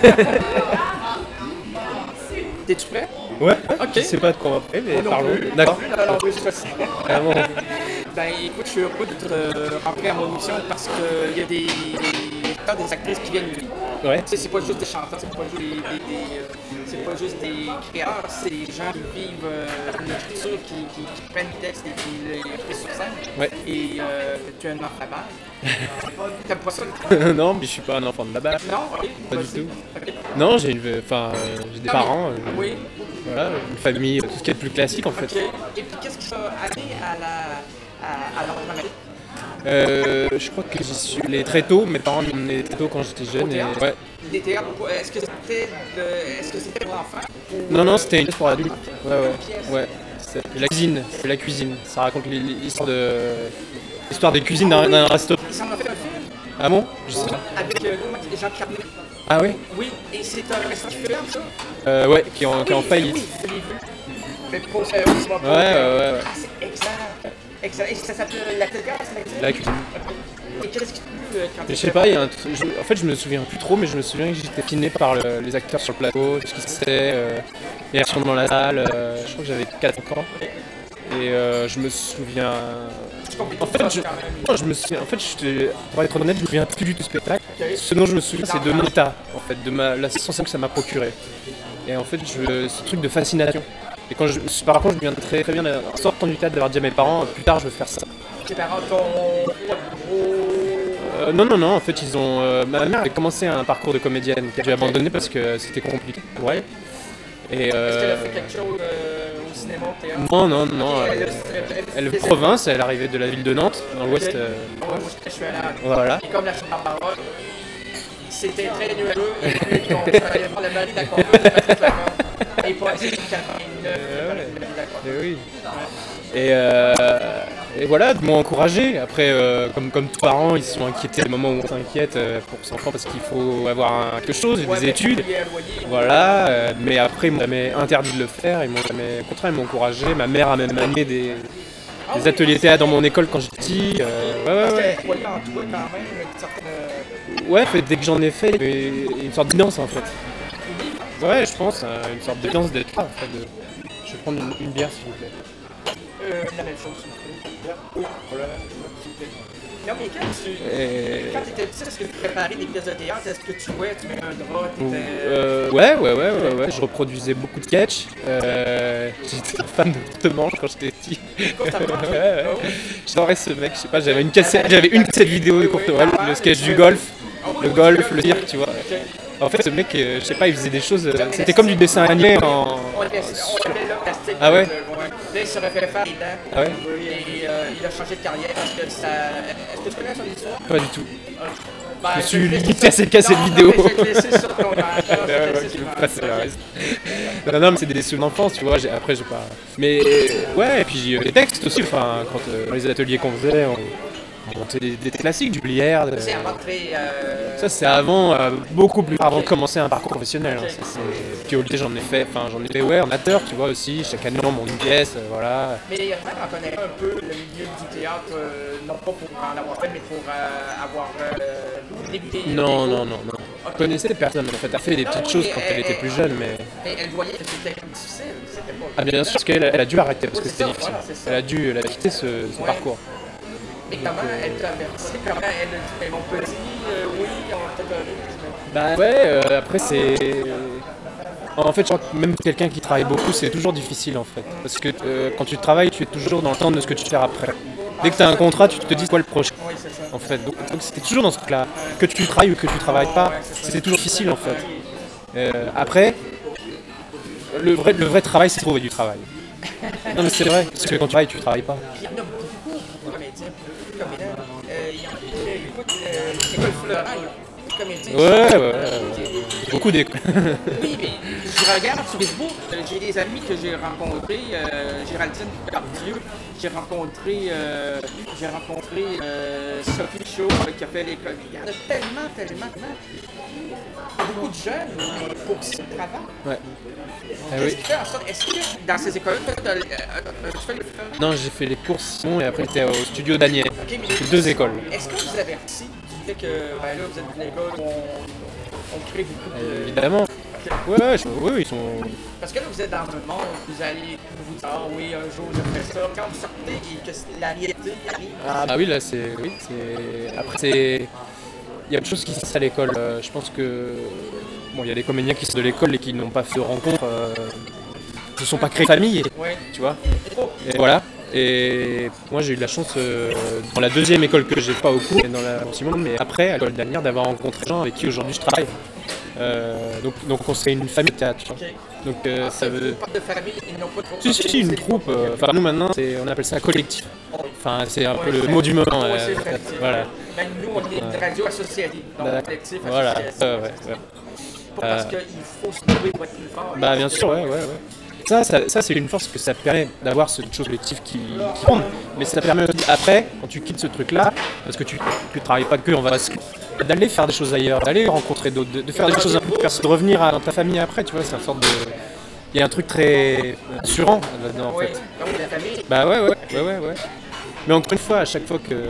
T'es-tu prêt? Ouais, Ok. je sais pas de quoi on va parler, mais Non parlons. plus. D'accord. Non plus dans l'enregistrement. Ah bon. Ben écoute, je suis heureux d'être euh, rentré à mon émission parce qu'il y a des, des acteurs, des actrices qui viennent ici. Ouais. Tu sais, c'est pas juste des chanteurs, c'est pas juste des, des, des, euh, c'est pas juste des créateurs, c'est des gens qui vivent euh, une écriture, qui, qui, qui prennent le texte et qui l'écrivent sur scène. Ouais. Et euh, tu es un enfant de la balle. T'aimes pas ça? Non, mais je suis pas un enfant de là-bas. Non? Ok. Pas du vas-y. tout. Ok. Non, j'ai une, enfin, euh, j'ai des Ah, mais- parents, euh, Oui. voilà, une famille, tout ce qui est le plus classique en fait. Ok. Et puis qu'est-ce qui t'a amené à la à, à l'entrepreneuriat? Euh, je crois que j'y suis allé très tôt, mes parents m'ont emmené très tôt quand j'étais Au jeune. Et, théâtre? ouais. Des théâtres, est-ce que c'était de... est-ce que c'était pour enfants? Ou... Non, non, c'était une pièce pour adultes. Ouais, ouais, ouais. C'est la cuisine, c'est la cuisine. Ça raconte l'histoire de l'histoire des cuisines d'un d'un restaurant. Il s'en a fait un film Ah bon? Je sais pas. avec euh, Jean Carnet. Ah oui? Oui, et c'est un restaurant qui ferme, ça? Euh, ouais, qui est en, qui est en Oui, faillite. Oui, je l'ai vu. Mais pour ça, c'est pas pour- Ouais, ouais, ouais, ouais. Ah, c'est excellent. Excellent. Et ça s'appelle La Télé, c'est la Télé? La cuisine. Et qu'est-ce qui t'a plu euh, quand Je sais pas, il y a un truc- je- en fait je me souviens plus trop, mais je me souviens que j'étais filmé par le- les acteurs sur le plateau, tout ce qui se passait, euh, les réactions dans la salle, euh, je crois que j'avais quatre ans. Et euh, je me souviens... En fait, je, non, je me souviens, en fait je, pour être honnête, je me souviens plus du tout du spectacle. Ce dont je me souviens, c'est de mon état, en fait, de ma, la sensation que ça m'a procuré. Et en fait, je, ce truc de fascination. Et quand je, par contre, je me souviens très, très bien, en sortant du théâtre, d'avoir dit à mes parents, plus tard je veux faire ça. tes parents t'ont pas gros... Euh, non, non, non, en fait, ils ont. Euh, ma mère avait commencé un parcours de comédienne que j'ai abandonné parce que c'était compliqué pour elle. Et Est-ce qu'elle a euh, fait quelque chose euh, au cinéma, au théâtre? non, non, non. Ok, Elle, elle- elle- elle est elle- province, elle arrivait de la ville de Nantes, dans l'ouest. euh, Ouais, moi, je suis allé à... voilà. Et comme la chambre Barbara, c'était très nuageux. Et puis, on allait voir la Marie d'Aquarium de Patrick Lacombe. Et pas c'est quatre-vingt-neuf, la Marie d'Aquarium. Et oui. Et, euh, et voilà, de m'ont encouragé. Après, euh, comme, comme tous parents, ils se sont inquiétés des moments où on s'inquiète euh, pour ses enfants parce qu'il faut avoir un- quelque chose, Ouais, des mais études. il y a un loyer. Voilà, euh, mais après ils m'ont jamais interdit de le faire, ils m'ont jamais, au contraire ils m'ont encouragé. Ma mère a même animé des, des ateliers théâtre dans mon école quand j'étais petit. euh, ouais, Parce ouais, ouais. qu'elle croyait en toi quand même, une certaine... euh, Ouais, en fait, dès que j'en ai fait, il y avait une sorte d'évidence en fait. Ouais, je pense, euh, une sorte d'évidence d'être là en fait. De... Je vais prendre une, une bière s'il vous plaît. euh, la même chose, s'il vous plaît. Oui, voilà, s'il vous plaît. Non, mais quand tu Et... quand t'étais petit, est-ce que tu préparais des pièces de théâtre? Est-ce que tu jouais, tu mets un drap, t'étais... Euh, ouais, ouais, ouais, ouais, ouais, je reproduisais beaucoup de sketchs. Euh, j'étais fan de Courte Manche quand j'étais petit. Courte Manche? Ouais, ouais. J'adorais ce mec, je sais pas, j'avais une cassette, j'avais une cassette vidéo de Courte Manche, le sketch du golf, le golf, le cirque, tu vois. En fait, ce mec, euh, je sais pas, il faisait des choses, euh, c'était comme du dessin animé en... On avait là, plastique. Ah ouais? Là, il se refait faire les dents. Ah ouais? Et euh, il a changé de carrière parce que ça... Est-ce que tu connais son histoire? Pas du tout. Ben, Je me suis vais te limité laisser- à cette cassette Non, vidéo. mais je vais te laisser sur ton âge. Je vais te Ouais, ouais, laisser tu sur veux ton passer âge. la reste. Non, non, mais c'est des souvenirs d'enfance, tu vois, j'ai- après j'ai pas... Mais ouais, et puis euh, les textes aussi, enfin, quand euh, dans les ateliers qu'on faisait, on, on montait des, des classiques, du Blière, de- C'est avant de créer... euh, ça c'est avant, euh, beaucoup plus avant de commencer un parcours professionnel. Hein. Ça, c'est... Puis au lycée j'en ai fait, enfin j'en ai fait ouais, en amateur, tu vois aussi, chaque année on monte une pièce, euh, voilà. Mais il y a on connaît un peu le milieu du théâtre, euh, non pas pour en avoir fait, mais pour euh, avoir euh, débuté. Non, non, non, non. Je connaissais personne, en fait, elle a fait des Non, petites oui, choses mais quand elle- elle était plus jeune, mais... Mais elle voyait que c'était comme difficile, c'était pas... Ah bien sûr, parce qu'elle elle a dû arrêter, parce que Oui, c'était c'est ça, difficile. voilà, c'est ça. Elle a dû, elle a quitté ce, ce Ouais. parcours. Mais comment elle t'a averti, comment elle a dit, mais mon petit, euh, oui, on va peut-être... euh, Bah ouais, euh, après c'est... En fait, je crois que même quelqu'un qui travaille beaucoup, c'est toujours difficile en fait. Parce que euh, quand tu travailles, tu es toujours dans le temps de ce que tu fais après. Dès que tu as un contrat, tu te dis quoi le prochain. Oui, c'est ça. En fait, donc donc c'était toujours dans ce truc-là. Que tu travailles ou que tu travailles pas, c'est toujours difficile en fait. Euh, après, le vrai, le vrai travail, c'est trouver du travail. Non mais c'est vrai, parce que quand tu travailles, tu travailles pas. Il y en a beaucoup de comédiens, beaucoup de comédiens. Euh, il y en a qui écoutent euh, l'école Florent, il y a beaucoup de comédiens. Ouais, ouais, ouais. Beaucoup d'écoles. Oui, mais je regarde sur Facebook, euh, j'ai des amis que j'ai rencontrés, euh, Géraldine Cardieu, j'ai rencontré, euh, j'ai rencontré euh, Sophie Chaud euh, qui a fait l'école. Il y en a tellement, tellement, tellement. Beaucoup de jeunes, mais pour ce travail. Ouais. Ah Qu'est-ce oui. qui fait en sorte, est-ce que dans ces écoles-là, tu as, euh, euh, tu fais le Non, j'ai fait les cours Simon et après j'étais au studio Daniel. Ok, mais J'ai fait deux écoles. est-ce que vous avertis du fait que ben là, vous êtes une école où on, on crée beaucoup de... Euh, évidemment. Ouais, ouais, je- oui, oui, ils sont. Parce que là, vous êtes dans un monde où vous allez vous dire, ah oui, un jour je ferai ça. Quand vous sortez et que la réalité arrive, Ah bah oui, là c'est. Oui, c'est. Après c'est. Il y a beaucoup de choses qui se passent à l'école. Euh, je pense que. Bon, il y a des comédiens qui sont de l'école et qui n'ont pas fait de rencontre, euh, qui ne se sont pas créés de famille, ouais. tu vois. Et voilà. Et moi j'ai eu de la chance euh, dans la deuxième école que j'ai pas au cours, et dans la dans Simon, mais après à l'école dernière d'avoir rencontré des gens avec qui aujourd'hui je travaille. Euh, donc, donc on serait une famille de théâtre. Tu vois. Ok. Donc euh, ça veut. Pas de famille, ils n'ont pas de troupe. Si, si, si, une troupe. euh, Enfin, nous maintenant, c'est- on appelle ça collectif. Enfin, c'est un peu le mot du moment. Ouais, euh, c'est collectif. voilà. Même nous, on est une radio associative. Donc, D'accord. collectif, Voilà. associatif. Ouais, ouais, ouais. Pas parce Euh, qu'il faut se trouver pour être plus fort. Bah, bien sûr, ouais, ouais, ouais. Ça, ça, ça, c'est une force que ça permet d'avoir cette chose collective qui, qui compte. Mais ça permet aussi, après, quand tu quittes ce truc-là, parce que tu ne travailles pas que en vasque, d'aller faire des choses ailleurs, d'aller rencontrer d'autres, de, de faire des choses un peu perso, de revenir à, dans ta famille après, tu vois, c'est une sorte de. Il y a un truc très assurant là-dedans, en Oui, fait. donc la famille. Bah ouais, ouais, ouais, ouais, ouais. Mais encore une fois, à chaque fois que.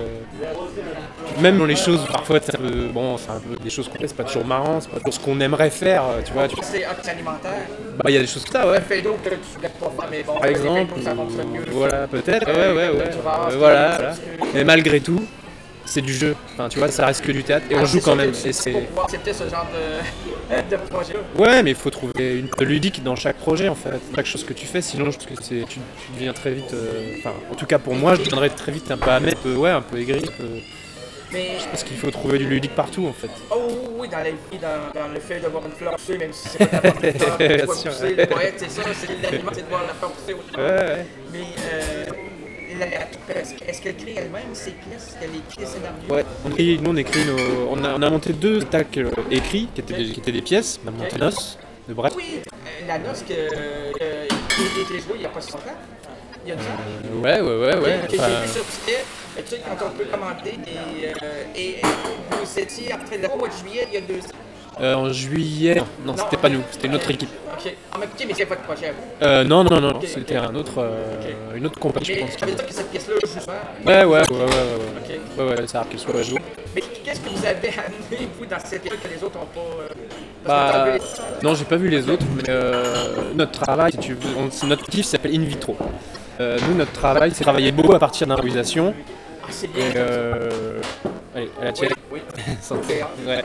Même dans les choses, parfois, c'est un peu. Bon, c'est un peu des choses qu'on fait, c'est pas toujours marrant, c'est pas toujours ce qu'on aimerait faire, tu vois. Tu... C'est alimentaire. Bah, il y a des choses comme ça, ouais. Un fait d'eau que tu ne pas faire, mais bon, Par exemple, ça fonctionne mieux. ou- voilà, peut-être, ouais, ouais, ouais. Euh, voilà, voilà. Mais malgré tout, c'est du jeu. Enfin, tu vois, ça reste que du théâtre et on Ah, joue c'est quand ça même. que Et tu- c'est. Pour pouvoir accepter ce genre de, de projet-là. Ouais, mais il faut trouver une part ludique dans chaque projet en fait, chaque chose que tu fais, sinon je trouve que c'est, tu, tu deviens très vite, euh, enfin en tout cas pour moi je deviendrais très vite un peu amé, un peu, ouais, un peu aigri, un peu- Mais, parce qu'il faut trouver du ludique partout en fait. oh oui, dans la vie, dans, dans le fait de voir une fleur pousser, même si c'est pas ta fleur, tu Bien vois sûr. pousser, le poète, c'est ça, c'est l'aliment, c'est de voir la fleur pousser au Ouais, ouais. Mais, euh, la, la- est-ce, est-ce qu'elle crée elle-même ses pièces? Est-ce qu'elle écrit les scénarios? Ouais, on écrit, nous on écrit nos, on a, on a monté deux spectacles euh, écrits qui étaient, des, qui étaient des pièces, on a monté Noce de Brett. Oui, euh, la noce que euh, il était joué il n'y a pas si longtemps. Il y a du temps. Euh, ouais, ouais, ouais, ouais. Que j'ai enfin, vu sur Twitter, tu sais, quand on peut commander des. Euh, et vous étiez en train de. Au mois de juillet, il y a deux ans. euh, en juillet, non, non c'était pas nous, c'était une autre équipe. Ok. Ah, mais ok, mais c'est votre projet à vous. Euh, non, non, non, non, Ok, c'était ok. un autre, euh, une autre compagnie je Mais pense. ça veut dire que cette pièce-là, justement. Ouais, ouais, ouais, ouais, ouais, ouais. Ok. Ouais, ouais, ça a qu'elle soit à jour. Mais qu'est-ce que vous avez amené, vous, dans cette équipe que les autres n'ont pas. Euh, Bah, parce que t'as vu les- non, j'ai pas vu les autres, mais euh, notre travail, si tu veux, on- c'est notre kiff s'appelle In Vitro. Euh, nous, notre travail, c'est travailler beaucoup à partir d'improvisation C'est bien. Et euh... Allez, à la tienne. Oui, Santé. Ouais.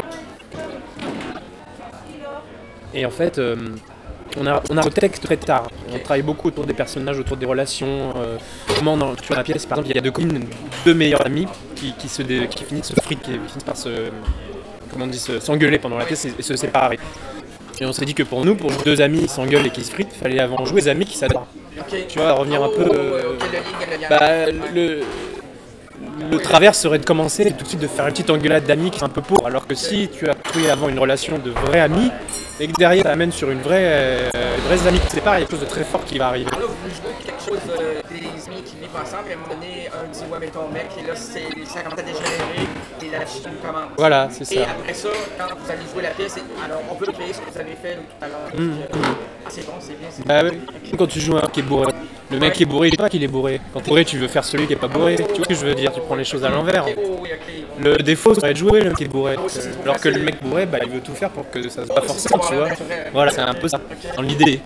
Et en fait, euh, on a on a un texte très tard. On travaille beaucoup autour des personnages, autour des relations. Euh, comment dans, tu vois, la pièce, par exemple, il y a deux copines, deux meilleures amies qui, qui, se dé, qui finissent se friquer, qui finissent par se, comment on dit, se, s'engueuler pendant la pièce et, et se séparer. Et on s'est dit que pour nous, pour deux amis qui s'engueulent et qui se fritent, il fallait avant jouer des amis qui s'adorent. Ok. Tu vois, revenir un peu. Euh, Oh, ok, le lien, le lien. bah, le, le travers serait de commencer et tout de suite de faire une petite engueulade d'amis qui sont un peu pauvres. Alors que si tu as pris avant une relation de vrais amis et que derrière ça amène sur une vraie, euh, des vrais amis qui se séparent, il y a quelque chose de très fort qui va arriver. Alors là, vous jouez quelque chose, euh, des amis qui vivent ensemble, et à un moment donné, un dit ouais, mais ton mec, et là, c'est, ça commence à dégénérer, et la chute commence. Voilà, c'est ça. Et après ça, quand vous allez jouer la pièce, et- alors on peut créer ce que vous avez fait tout à l'heure. Mmh, Euh, mmh. Ah, c'est bon, c'est bien, c'est Bah bien. oui, quand tu joues un qui est bourré, le mec qui est bourré, il dit pas qu'il est bourré. Quand t'es bourré, tu veux faire celui qui est pas bourré. Tu vois ce que je veux dire, tu prends les choses à l'envers. Ok, oh, oui, ok. Le défaut serait de jouer le mec qui est bourré. Alors que le mec bourré, bah il veut tout faire pour que ça se passe forcément, tu vois. Voilà, c'est un peu ça, dans l'idée.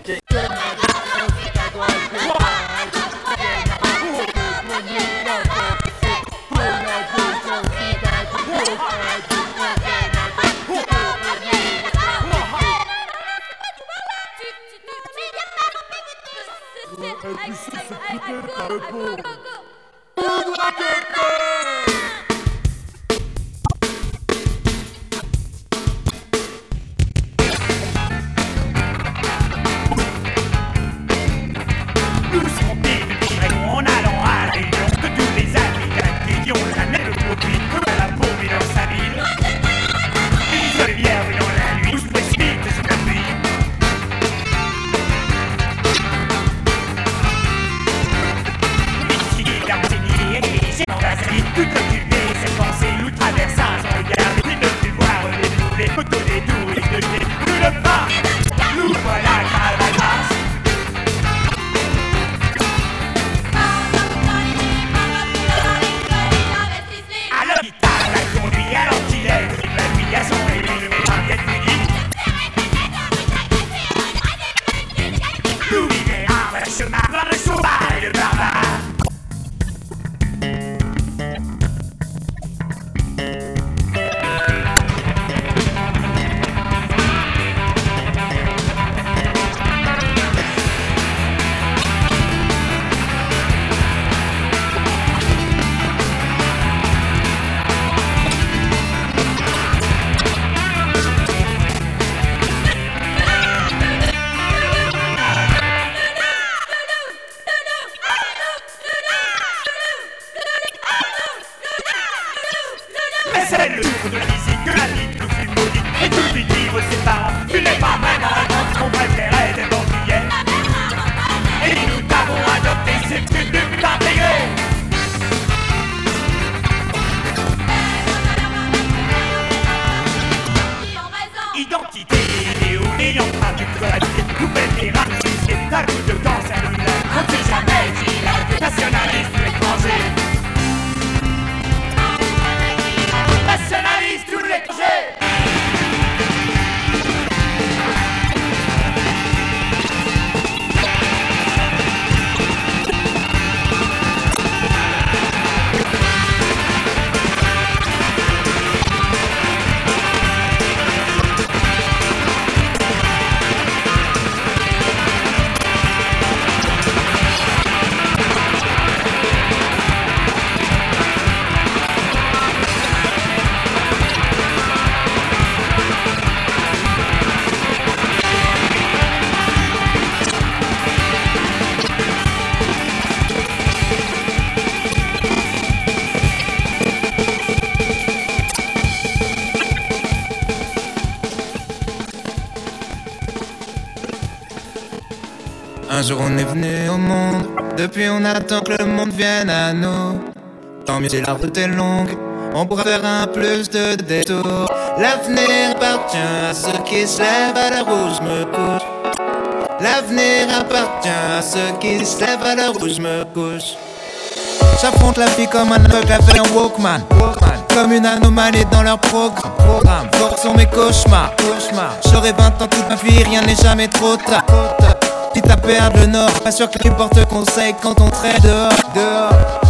Nous serons des dirons en allant à la réunion de tous les amis d'acquis qui ont jamais le profit de la pauvre dans sa ville. Ils se bière dans la nuit, tous précipitent sur la pluie. Ici, l'enseigné et c'est dans la vie, tout occupé, cette pensée nous traversa sans regarder, puis ne plus voir les loups, les photos des touristes de clés. Nous le pas, nous voilà Calvados. À la guitare, la conduit à l'antilène, la nuit à son réveil, le métro est unique. Nous vivons un vrai chemin, vers le sauvage et le barbare. Mais c'est le tour de la musique que la vie nous fut maudite. Et tout lui dire ses parents, tu n'es pas vraiment un grand, qu'on préférait des banquiers. Et nous t'avons adopté, c'est plus de t'intégrer. Identité, idéaux, n'ayant pas de qualité, nous pètera de suicide, à coup de cancer de l'air. On ne sait jamais qui l'a fait, nationaliste ou étranger. Nationaliste ou l'étranger. Un jour on est venu au monde, depuis on attend que le monde vienne à nous. Tant mieux si la route est longue, on pourra faire un plus de détours. L'avenir appartient à ceux qui se lèvent à l'heure où je me couche. L'avenir appartient à ceux qui se lèvent à l'heure où je me couche. J'affronte la vie comme un aveugle avec un Walkman, Walkman. Comme une anomalie dans leur programme, programme. Forts sont mes cauchemars, cauchemars. J'aurai vingt ans toute ma vie, rien n'est jamais trop tard, trop tard. Quitte à perdre le nord, pas sûr que les portes conseil quand on traite dehors, dehors.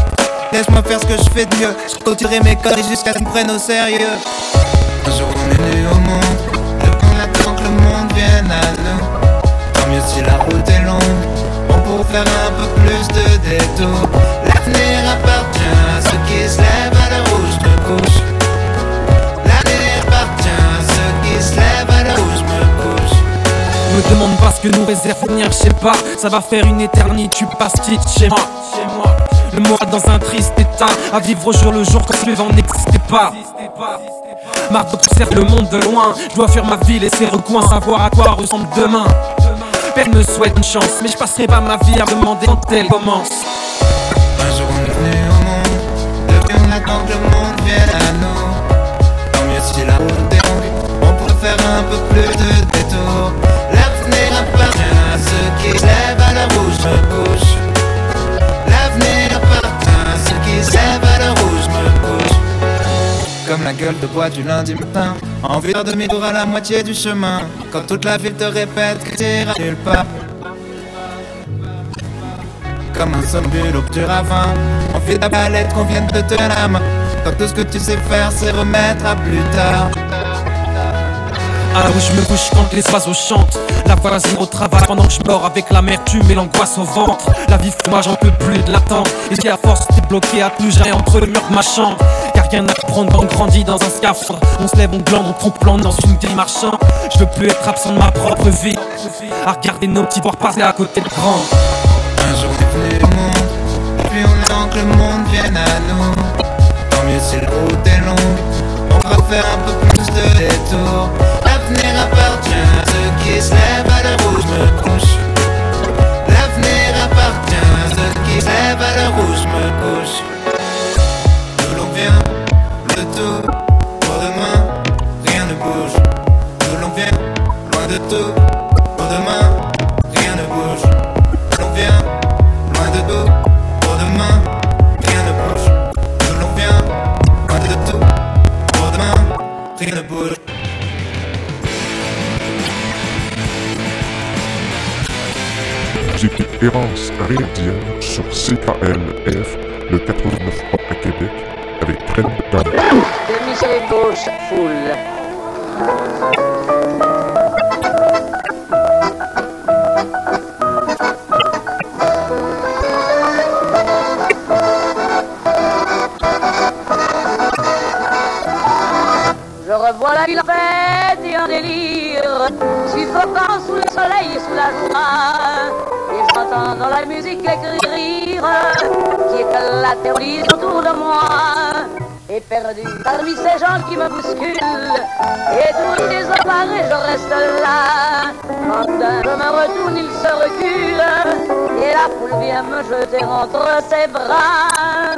Laisse-moi faire ce que je fais de mieux. Je continuerai mes conneries jusqu'à ce qu'ils me prennent au sérieux. Un jour on est venu au monde, depuis on attend que le monde vienne à nous. Tant mieux si la route est longue, on pourra faire un peu plus de détours. L'avenir appartient à ceux qui se lèvent à l'heure où je me couche. L'avenir appartient à ceux qui se lèvent à l'heure où je me couche. Me demande pas ce que nous réserve l'avenir, je sais pas. Ça va faire une éternité, tu passes quitte chez moi. Le moral dans un triste état, à vivre au jour le jour comme si le vent n'existait pas. Marre d'observer le monde de loin, je dois faire ma vie, laisser recoins, savoir à quoi ressemble demain. Père me souhaite une chance, mais je passerai pas ma vie à me demander quand elle commence. Un jour on est venu au monde, depuis on attend que le monde vienne à nous. Tant mieux si la route est longue, on pourrait faire un peu plus de détours. L'avenir appartient à ceux qui se lèvent à l'heure où je me couche. L'avenir appartient à ceux qui se lèvent à l'heure où je me couche. Comme la gueule de bois du lundi matin, envie de demi-tour à la moitié du chemin. Quand toute la ville te répète que t'iras nulle part. Comme un somnambule au bout du ravin, envie de la palette qu'on vienne de te tenir la main. Quand tout ce que tu sais faire c'est remettre à plus tard. Alors où je me couche quand les oiseaux chantent, la voisine au travail pendant que je dors avec l'amertume et l'angoisse au ventre. La vie fait moi j'en peux plus de l'attendre. Et si à force t'es bloqué à plus jamais entre le mur de ma chambre. Y'a rien à prendre, on grandit dans un scaphandre. On se lève, on glande, on trompe plante dans une vieille marchand. Je veux plus être absent de ma propre vie, à regarder nos petits voir passer à côté de grands. Un jour on est venu au monde, puis on attend que le monde vienne à nous. Tant mieux si la route est longue, on va faire un peu plus de détours. L'avenir appartient à ceux qui se lèvent à l'heure où je me couche. L'avenir appartient à ceux qui se lèvent à l'heure où je me couche. D'où l'on vient, le tout, pour demain, rien ne bouge. D'où l'on vient, loin de tout, pour demain, rien ne bouge. D'où l'on vient, loin de tout, pour demain, rien ne bouge. D'où l'on vient, loin de tout, pour demain, rien ne bouge. C'était Errance Méridienne sur C K L F, le quatre-vingt-neuf à Québec, avec Train d'Anne. De Michel Gauche, foule. Je revois la ville en fête et en délire, suffocant sous le soleil et sous la joie. Et j'entends dans la musique les cris rire qui éclatent autour de moi. Et perdu parmi ces gens qui me bousculent, et tous les désemparés, je reste là. Quand d'un je me retourne, il se recule, et la foule vient me jeter entre ses bras.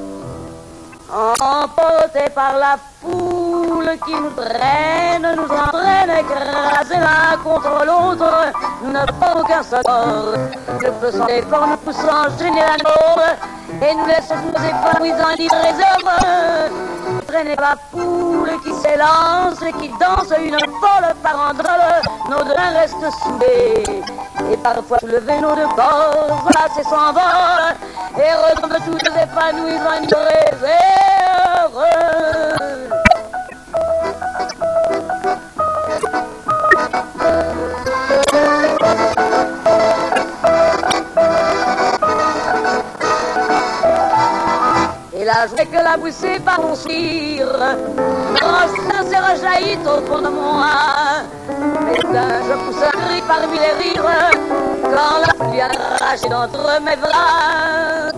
Emportés par la foule qui nous traîne, nous entraîne écrasés l'un contre l'autre. Nous ne portons qu'un seul corps, le feu sans effort nous pousse à enchaîner la mort, et nous laissons nous épanouissant et heureux. Traînés par la foule qui s'élance et qui danse une folle farandole, nos deux mains restent soudés, et parfois soulevés nos deux corps enlacés s'envolent, et retombent tous épanouissants et heureux. Et la journée que la boussée par mon sourire, grosse sincère jaillit au fond de moi. Mais d'un je pousse un cri parmi les rires, quand la foule vient arracher d'entre mes bras.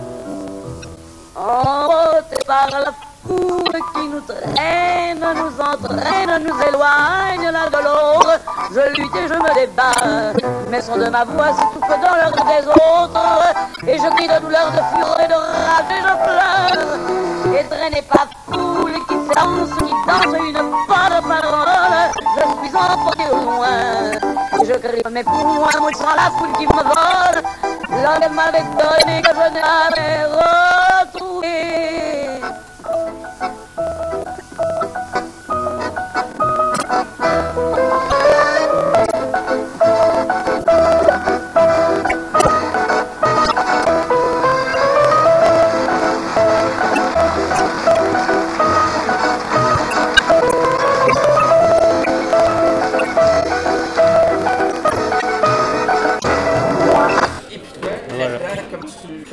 Emportés par la foule qui nous traîne, nous entraîne, nous éloigne l'un de l'autre. Je lutte et je me débat, mais son de ma voix s'étouffe dans l'heure des autres. Et je crie de douleur, de fureur et de rage et je pleure. Et traîné par la foule qui s'élance, qui danse une folle parole, je suis emporté au loin. Et je crie mais pour moi, moi sans la foule qui me vole, l'homme qu'elle m'avait donné que je n'ai jamais retrouvé.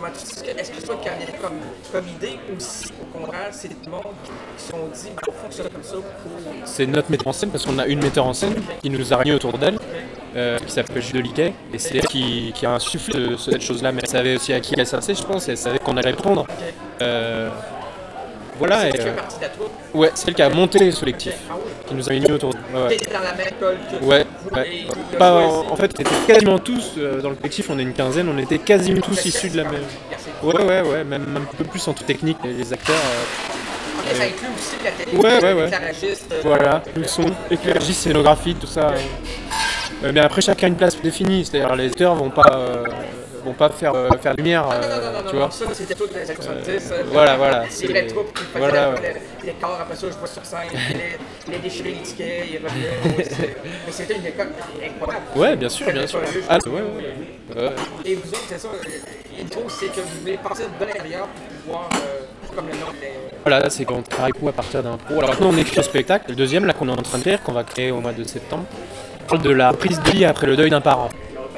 comment tu dis, est-ce que c'est toi qui as amené comme, comme idée ou si au contraire c'est des monde qui se sont dit, ben, on fonctionne comme ça pour... C'est notre metteur en scène parce qu'on a une metteur en scène qui nous a réunis autour d'elle, euh, qui s'appelle Julie Deliquet, et c'est elle qui, qui a insufflé de cette chose-là, mais elle savait aussi à qui elle s'adressait, je pense, et elle savait qu'on allait répondre. Euh, voilà. C'est et, qui fait euh, partie de la troupe? Ouais, c'est elle qui a monté les collectifs, Ah oui. qui nous a réunis autour d'elle. Ouais, ouais. T'étais dans la même école que Ouais, vous, ouais. et qui a Pas, choisi. en, en fait, on était quasiment tous, euh, dans le collectif, on est une quinzaine, on était quasiment tous issus de la même... Ouais, ouais, ouais, même, même un peu plus en tout technique, les acteurs... Euh, Ok, ça inclut aussi la télé, Ouais, ouais, ouais. l'éclairagiste, euh, Voilà, le son, éclairagiste, scénographie, tout ça. Euh, mais après, chacun a une place définie, c'est-à-dire les acteurs vont pas, euh, vont pas faire, euh, faire lumière, Ah, non, non, euh, non, non, tu non, vois. ça c'était tout les années soixante-dix. euh, voilà, voilà, C'est c'est- les troupes qui faisaient voilà, les- ouais. les corps, après ça je vois sur scène, les, les déchirer les tickets, ils revenaient. c'est- Mais c'était une école incroyable. Ouais, bien sûr, C'était bien sûr. pas juste- Ah, ouais, ouais. ouais. Et vous autres, c'est ça, l'intro, c'est que vous voulez partir de l'intérieur pour pouvoir, euh, comme le nom de Voilà, c'est quand on travaille pour à partir d'un pro. Alors maintenant, on écrit le spectacle. Le deuxième, là, qu'on est en train de faire, qu'on va créer au mois de septembre, parle de la prise de vie après le deuil d'un parent.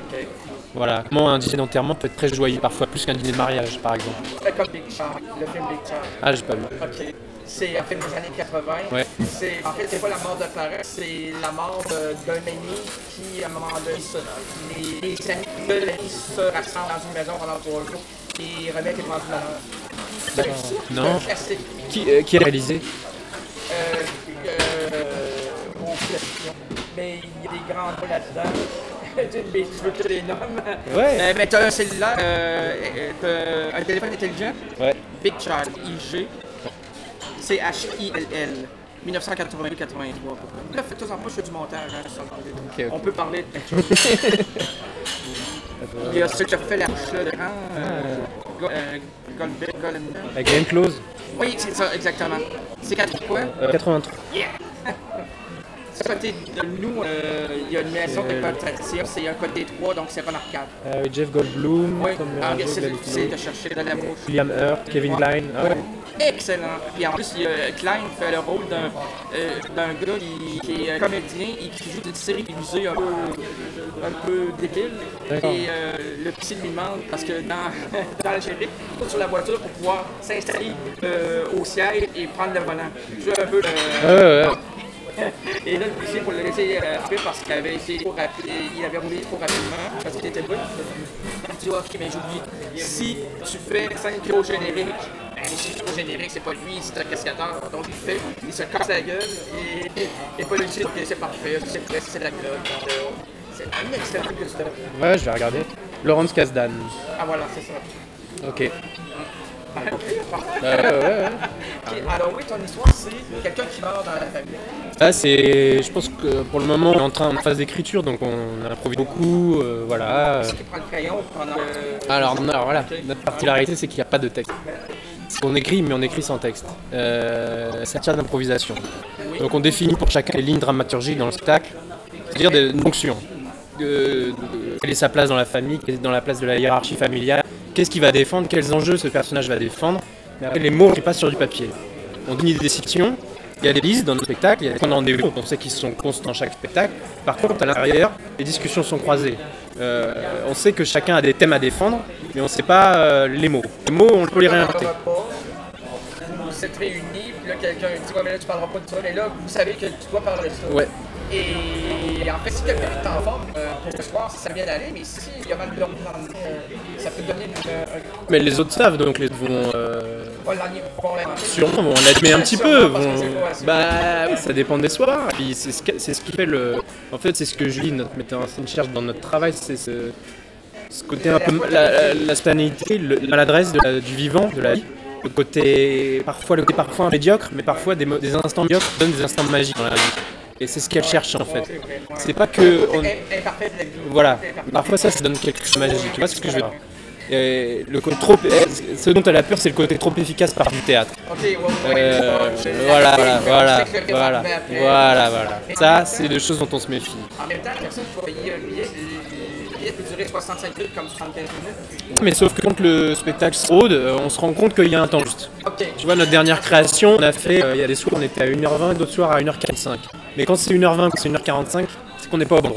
Voilà, comment un dîner d'enterrement peut être très joyeux, parfois plus qu'un dîner de mariage, par exemple. C'est comme Big Charles, le film Big Charles. Ah, j'ai pas vu. Ok. C'est un film des années quatre-vingt. Ouais. C'est, en fait, c'est pas la mort de Clara, c'est la mort de- d'un ami qui, à un moment donné, se, les, les amis de l'ami se rassemblent dans une maison pendant trois jours et remettent les grands malheurs. D'accord. C'est Non. un classique. Qui, euh, qui a réalisé? Euh, euh, bon, question. Mais il y a des grands noms là-dedans. Mais je veux que je les nomme. Ouais. Euh, mais t'as un cellulaire, euh, euh, t'as un téléphone intelligent. Ouais. Big Child, I G. C H I L L. dix-neuf cent quatre-vingt-deux quatre-vingt-trois. Là, faites-en pas, je fais du montage. Hein, sur le- Ok, ok. On peut parler de plein de choses. Il y a ceux qui ont fait la couche là, de rang. Euh, Go- euh, Goldberg, Golden- Avec Glenn Close, Oui, c'est ça, exactement. C'est quatre quoi? euh, quatre-vingt-trois. Yeah! À côté de nous, euh, il y a une maison de cotation, c'est un côté trois, donc c'est remarquable. Euh, avec Jeff Goldblum, Oui, comme ah, Leonardo c'est Del c'est Toro, de chercher de la bouche. William Hurt, Kevin Ouais. Kline. Ah ouais. Excellent. Puis en plus, il y a Klein fait le rôle d'un euh, d'un gars qui, qui est comédien et qui joue une série télévisée un peu, un peu débile. D'accord. Et euh, le petit lui demande, parce que dans, dans le générique, il saute sur la voiture pour pouvoir s'installer euh, au siège et prendre le volant. Jouer un peu le... Ouais, ouais, ouais. Et là, le policier, pour le laisser euh, appeler parce qu'il avait été trop rapide, il avait roulé trop rapidement, parce qu'il était brut. Il dit, ok, mais j'oublie, si tu fais cinq kilos génériques, ben, les cinq kilos génériques, c'est pas lui, c'est un cascadeur. Donc il fait, il se casse la gueule, et, et, et pas lui dit, ok, c'est parfait, c'est prêt, c'est la gueule. Donc, euh, c'est un excellent truc de stuff. Ouais, je vais regarder. Laurence Kasdan. Ah voilà, c'est ça. Ok. Ah, ok, parfait. Bah, ouais, ouais, ouais. Ok, alors oui, ton histoire, c'est quelqu'un qui meurt dans la famille. Là, c'est. Je pense que pour le moment, on est en train en phase d'écriture, donc on improvise beaucoup. Euh, voilà. Qui prend le crayon pendant le... Alors, non, alors voilà, notre particularité, c'est qu'il n'y a pas de texte. On écrit, mais on écrit sans texte. Euh, ça tient d'improvisation. Donc on définit pour chacun les lignes dramaturgiques dans le spectacle, c'est-à-dire des fonctions. De, de- quelle est sa place dans la famille, quelle est dans la place de la hiérarchie familiale, qu'est-ce qu'il va défendre, quels enjeux ce personnage va défendre. Mais après, les mots qui passent sur du papier. On définit des sections, il y a des listes dans nos spectacles, il y a des points de rendez-vous, on sait qu'ils sont constants dans chaque spectacle. Par contre, à l'intérieur, les discussions sont croisées. Euh, on sait que chacun a des thèmes à défendre, mais on ne sait pas euh, les mots. Les mots, on peut les réinventer. Vous êtes réunis, puis là quelqu'un dit ouais mais là tu parleras pas de ça, mais là vous savez que tu dois parler de ça. Ouais. Et en fait si quelqu'un est en forme euh, pour ce soir, ça vient d'aller, mais si il y a mal dormi dans le nez, euh, ça peut donner une, un... Mais les autres savent, donc les vont... Euh... Vont l'animer, vont l'animer. Sûrement, vont l'animer un petit peu. Sûrement, parce que Vont... c'est quoi, c'est- Bah oui, ça dépend des soirs. Et puis c'est ce, que- c'est ce qui fait le... En fait, c'est ce que Julie, notre metteur en scène, cherche dans notre travail, c'est ce, ce côté un peu... La, la, la spontanéité, le- la maladresse de la- du vivant, de la vie. Le côté... Parfois, le côté parfois médiocre, mais parfois des, mo- des instants médiocres donnent des instants magiques dans la vie. Et c'est ce qu'elle cherche en fait. C'est pas que... on- Imparfait de la vie. Voilà. Imparfait. Parfois ça, ça donne quelque chose de magique. Tu vois ce que je veux dire? Et le côté trop... Ce dont elle a peur, c'est le côté trop efficace par du théâtre. Ok, ouais, ouais, Euh, ouais, voilà, ouais, voilà, ouais, voilà, je sais que le voilà, réservé après. voilà, voilà. Ça, c'est des choses dont on se méfie. En même temps, la personne qui va payer un billet, le billet peut durer soixante-cinq minutes comme soixante-quinze minutes. Mais sauf que quand le spectacle se rôde, euh, on se rend compte qu'il y a un temps juste. Ok. Tu vois, notre dernière création, on a fait, euh, il y a des soirs on était à une heure vingt et d'autres soirs à une heure quarante-cinq. Mais quand c'est une heure vingt, quand c'est une heure quarante-cinq, c'est qu'on n'est pas au bon endroit.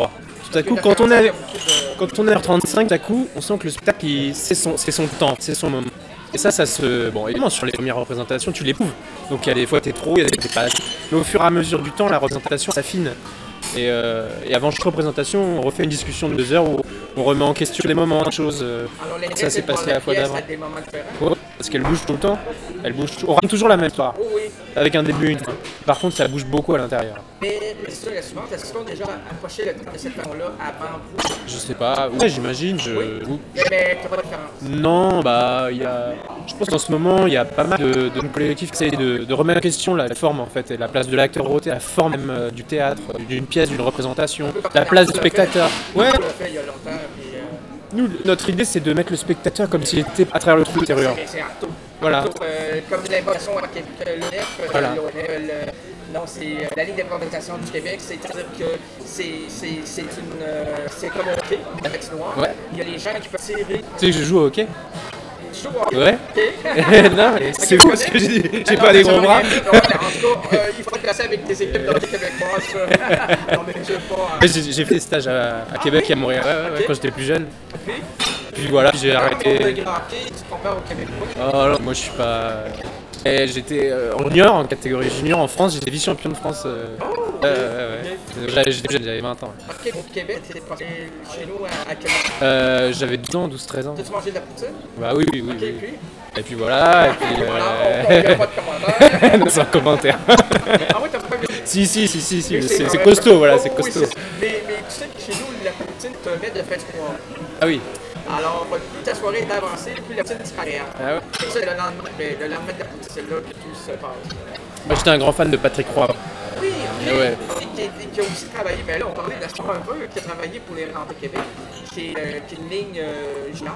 tout à coup, quand on est, quand on est à heure trente-cinq, tout à coup, on sent que le spectacle, il- c'est son, c'est son temps, c'est son moment. Et ça, ça se... Bon, évidemment, sur les premières représentations, tu l'éprouves. Donc il y a des fois, t'es trop, il y a des fois, t'es pas assez. Mais au fur et à mesure du temps, la représentation s'affine. Et, euh, et avant chaque représentation, on refait une discussion de deux heures où on remet en question des moments, des choses. euh, Alors, les ça s'est passé à la fois d'avant. à des moments différents. Ouais, parce qu'elle bouge tout le temps. Elle bouge. On ramène toujours la même histoire. Oh oui. Avec un début, une fin. Par contre, ça bouge beaucoup à l'intérieur. Mais la question est la suivante, est-ce qu'on a déjà approché le temps de cette façon-là avant vous? Je sais pas. Ouais, j'imagine. Je... ou- Mais t'as pas de différence. Non, bah, il y a. Je pense qu'en ce moment, il y a pas mal de, de collectifs qui essayent de, de remettre en question la, la forme, en fait, et la place de l'acteur au théâtre, la forme même euh, du théâtre, euh, d'une pièce, d'une représentation, la place du spectateur. Ouais. On l'a fait il y a longtemps, puis... euh, Nous, notre idée, c'est de mettre le spectateur comme s'il était à travers le trou intérieur. c'est- c'est Artaud. Voilà. Artaud, euh, comme l'information à Québec, euh, l'O N F, euh, Voilà. l'O N F, le- non, c'est euh, la Ligue d'improvisation du Québec, c'est-à-dire que c'est c'est- c'est une... euh, c'est comme au hockey, la patinoire. Ouais. Il y a les gens qui peuvent tirer. Tu sais que je joue au hockey. Tu joues au hockey? Ouais. Ok. Non, mais c'est Ok, fou vous ce que j'ai dit. J'ai Alors, pas des ça gros veut bras. rien dire. Ouais, mais en tout cas, euh, il faut être classé avec des équipes de hockey québécoises. ça. Non, mais je sais pas. hein. Ouais, J'ai j'ai fait des stages à, à Québec et à Montréal ouais, ouais, ouais, Ok. quand j'étais plus jeune. Puis, Puis voilà, puis j'ai en arrêté. termes de grand hockey, tu te compares au Québécois. Oh non, moi je suis pas. Et j'étais euh, en junior, en catégorie junior en France, j'étais vice-champion de France. Euh... Oh, ouais, ouais, ouais. J'avais- J'étais jeune, j'avais vingt ans. Ok, au Québec, t'étais passé chez nous à, à quel moment? Euh, j'avais douze ans, douze treize ans. T'as-tu mangé de la poutine? Bah oui, oui, oui. Ok, oui. puis? Et puis voilà, et puis. Voilà, Euh... on- on- y a pas de commentaire. non, sans commentaire. Ah oui, t'as pas vu? si, si, si, si, si, Mais c'est quand c'est même- costaud, voilà, c'est Oh, oui, costaud. c'est- Mais, mais tu sais que chez nous, la poutine te met de fête noire. Ah oui. Alors, plus ta soirée est avancée, plus la poutine sera réelle. Ah ouais. Et ça, le lendemain, ben, le lendemain de la poutine, c'est là que tout se passe. Moi j'étais un grand fan de Patrick Roy. Oui, ok. Ah ouais. Et qui, et qui a aussi travaillé, ben là, on parlait de la Star un peu, qui a travaillé pour les Rentrées Québec, qui est, euh, qui est une ligne euh, junior.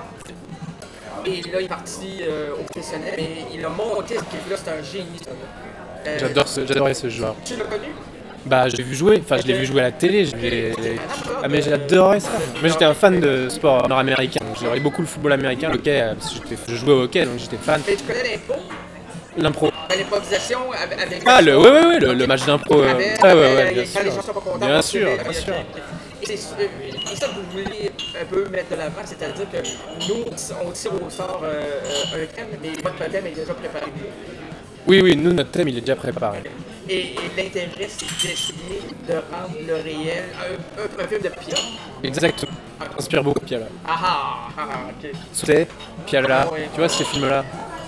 Et là, il est parti euh, au professionnel, mais il a monté ce équipe-là, c'est un génie, ça. Euh, J'adore ce, j'adorais ce joueur. Tu l'as connu? Bah, je l'ai vu jouer, enfin, je l'ai vu jouer à la télé. je l'ai- Ah, mais j'adorais ça. Moi, j'étais un fan de sport nord-américain. J'adorais beaucoup le football américain, le hockey, euh, parce que j'étais- je jouais au hockey, donc j'étais fan. Et tu connais l'impro? L'impro. L'improvisation avec... avec Ah, le, ouais, ouais, ouais, le, le match d'impro. euh, Avec- ouais, ouais, avec- ouais, bien quand les gens sûr. sont pas contents, Bien on sûr, se bien met- sûr. Et c'est et ça que vous voulez un peu mettre de l'avant, c'est-à-dire que nous, on tire au sort euh, euh, un thème, mais votre thème est déjà préparé. Oui, oui, nous, notre thème, il est déjà préparé. Et, et l'intérêt, c'est d'essayer de rendre le réel un, un, un film de Pia. Exactement. On s'inspire beaucoup de Piala. Ah ah, ah, ok. Sauté, Piala, Ah ouais. tu vois ces films-là.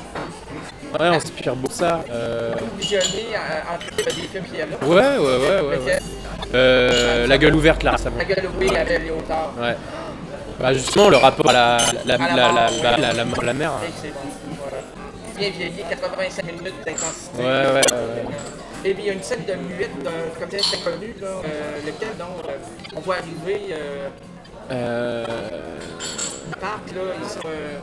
Ouais, on s'inspire beaucoup de ça. Euh... Visionner en- entre des films Pia là. Ouais, ouais, ouais, ouais. ouais. Euh, la gueule ouverte, là, récemment. La gueule oui, avec Léotard. Ouais. Bah, justement, le rapport à la, la, À la la, mort, la, oui. la, la, la- la mer. Et c'est- voilà. Bien vieilli, quatre-vingt-cinq minutes d'intensité. Ouais, ouais, ouais. ouais. Et puis il y a une scène de muette d'un comédien très connu, là, euh, lequel donc, euh, on voit arriver euh, Euh... au parc, là, ils sont... euh,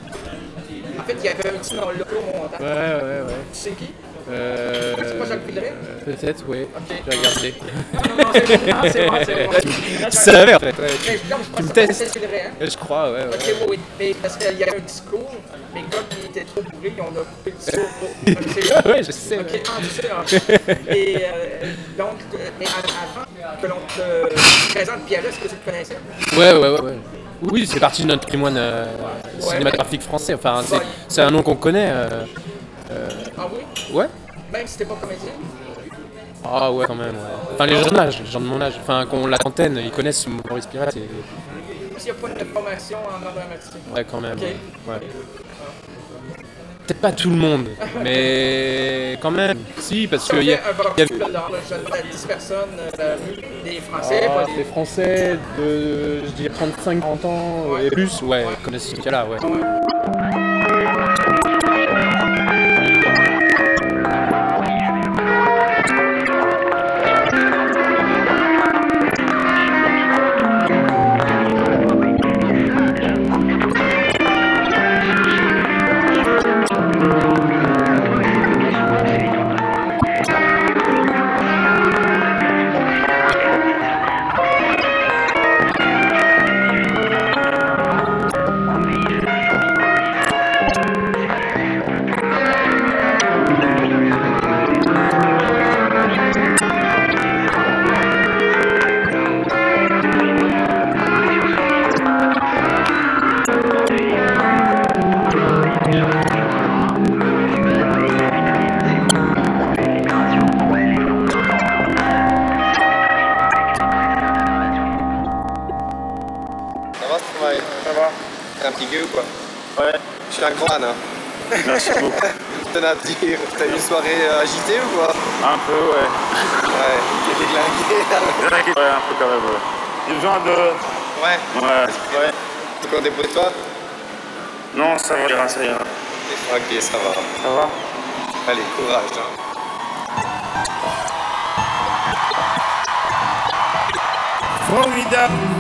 en fait, il y avait un petit nom là au montant. Ouais, ouais, ouais. Tu sais qui? Euh... C'est pas Jacques Villeray? Peut-être, oui. Ok. Je vais regarder. Non, non, non, c'est bon, non, c'est bon, c'est bon. Tu savais, en fait. Ouais. Mais je- non, je Tu pense me que testes. c'est Villeray, hein? Je crois, ouais, ouais. Ok, oui, oui, mais parce qu'il y avait un discours, mais comme il était trop bourré, on a coupé le discours pour... Ok, c'est- Ouais, je sais. Ok, ouais. ah, tu sais, ah. Et euh, donc, euh, mais avant que l'on te présente Pierre, est-ce que tu le connaissais? Ouais, ouais, ouais, ouais. Oui, c'est partie de notre patrimoine euh, cinématographique français. Enfin, c'est, c'est un nom qu'on connaît. euh, euh, Ah oui? Ouais. Même si t'es pas comédien? Ah ouais, quand même. Ouais. Enfin, les gens de mon âge, les gens de mon âge. Enfin, qu'on la trentaine, ils connaissent Maurice Pirate. Et... S'il n'y a pas de formation en art dramatique. Ouais, quand même. Ok. Ouais. Peut-être pas tout le monde, mais quand même. Si, parce Si que on il y a. fait un il y a- barbecue, là, dans le jeune de dix personnes, euh, dans la rue, des Français, Ah, pas des des... Français de, je dirais, trente-cinq quarante ans Ouais. et plus, ouais, connaissent ce cas-là, ouais. va ce travail? Ça va? T'es un petit gueux ou quoi? Ouais. Je suis un grand âne. Hein. Merci beaucoup. Je tenais à te dire, t'as eu une soirée euh, agitée ou quoi? Un peu, ouais. Ouais, t'es déglingué là. Déglingué, ouais, un peu quand même, ouais. J'ai besoin de... Ouais. Ouais, ouais. Tu peux débrouiller toi? Non, ça va, ira, ça ira. Ok, ça va. Ça va? Allez, courage. Hein. Formidable,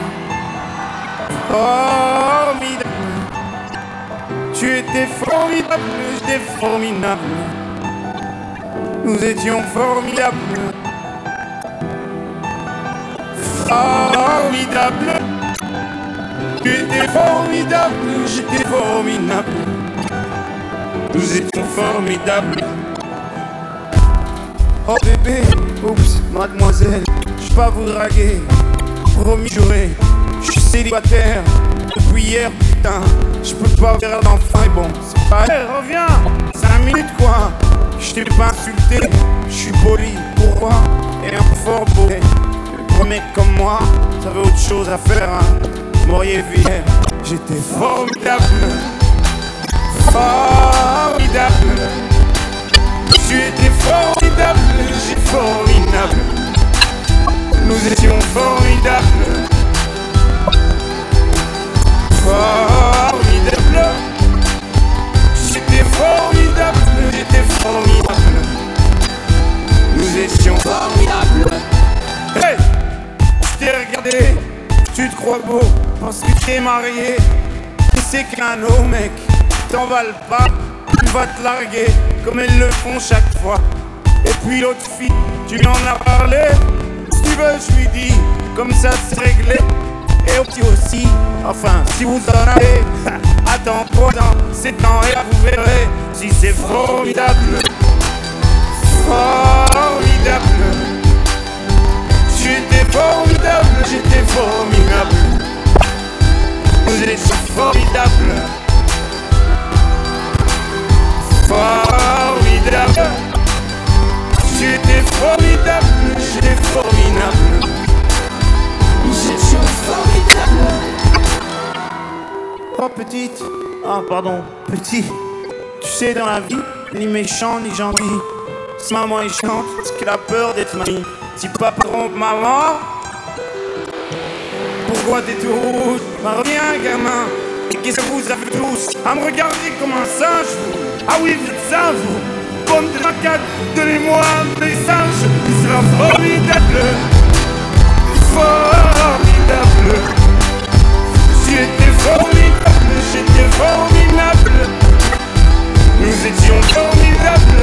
formidable. Tu étais formidable, j'étais formidable. Nous étions formidables, formidable. Tu étais formidable, j'étais formidable. Nous étions formidables. Oh bébé, oups, mademoiselle, j'suis pas vous draguer. Promis juré, je suis célibataire depuis hier, putain. Je peux pas faire d'enfant et bon, c'est pas. Hey, reviens, cinq minutes quoi. Je t'ai pas insulté, je suis poli, pourquoi? Et un fort beau. Pour un mec comme moi, ça veut autre chose à faire, hein. M'auriez vu hier, j'étais formidable, formidable. Tu étais formidable, j'ai formidable. Nous étions formidables, formidable. J'étais formidable, j'étais formidable. Nous étions formidables. Hey, je t'ai regardé, tu te crois beau parce que t'es marié. Et c'est qu'un autre mec, t'emballes pas, tu vas te larguer comme elles le font chaque fois. Et puis l'autre fille, tu lui en as parlé. Si tu veux, je lui dis, comme ça c'est réglé. Et au petit aussi, enfin, si vous en avez, attends pas dans c'est temps et là vous verrez si c'est formidable. Formidable. J'étais formidable, j'étais formidable. Vous étiez formidable. Formidable. J'étais formidable, j'étais formidable. Nous étions formidables. Oh petite, ah pardon, petit. Tu sais dans la vie, ni méchant ni gentil. Si maman est chiante, c'est qu'elle a peur d'être mamie. Si papa trompe maman, pourquoi t'es tout rouge? Bah reviens gamin, et qu'est-ce que vous avez tous à me regarder comme un singe vous? Ah oui vous êtes singe vous. Pomme de macaque, donnez-moi des singes, il sera formidable, formidable. J'étais formidable, j'étais formidable. Nous étions formidables,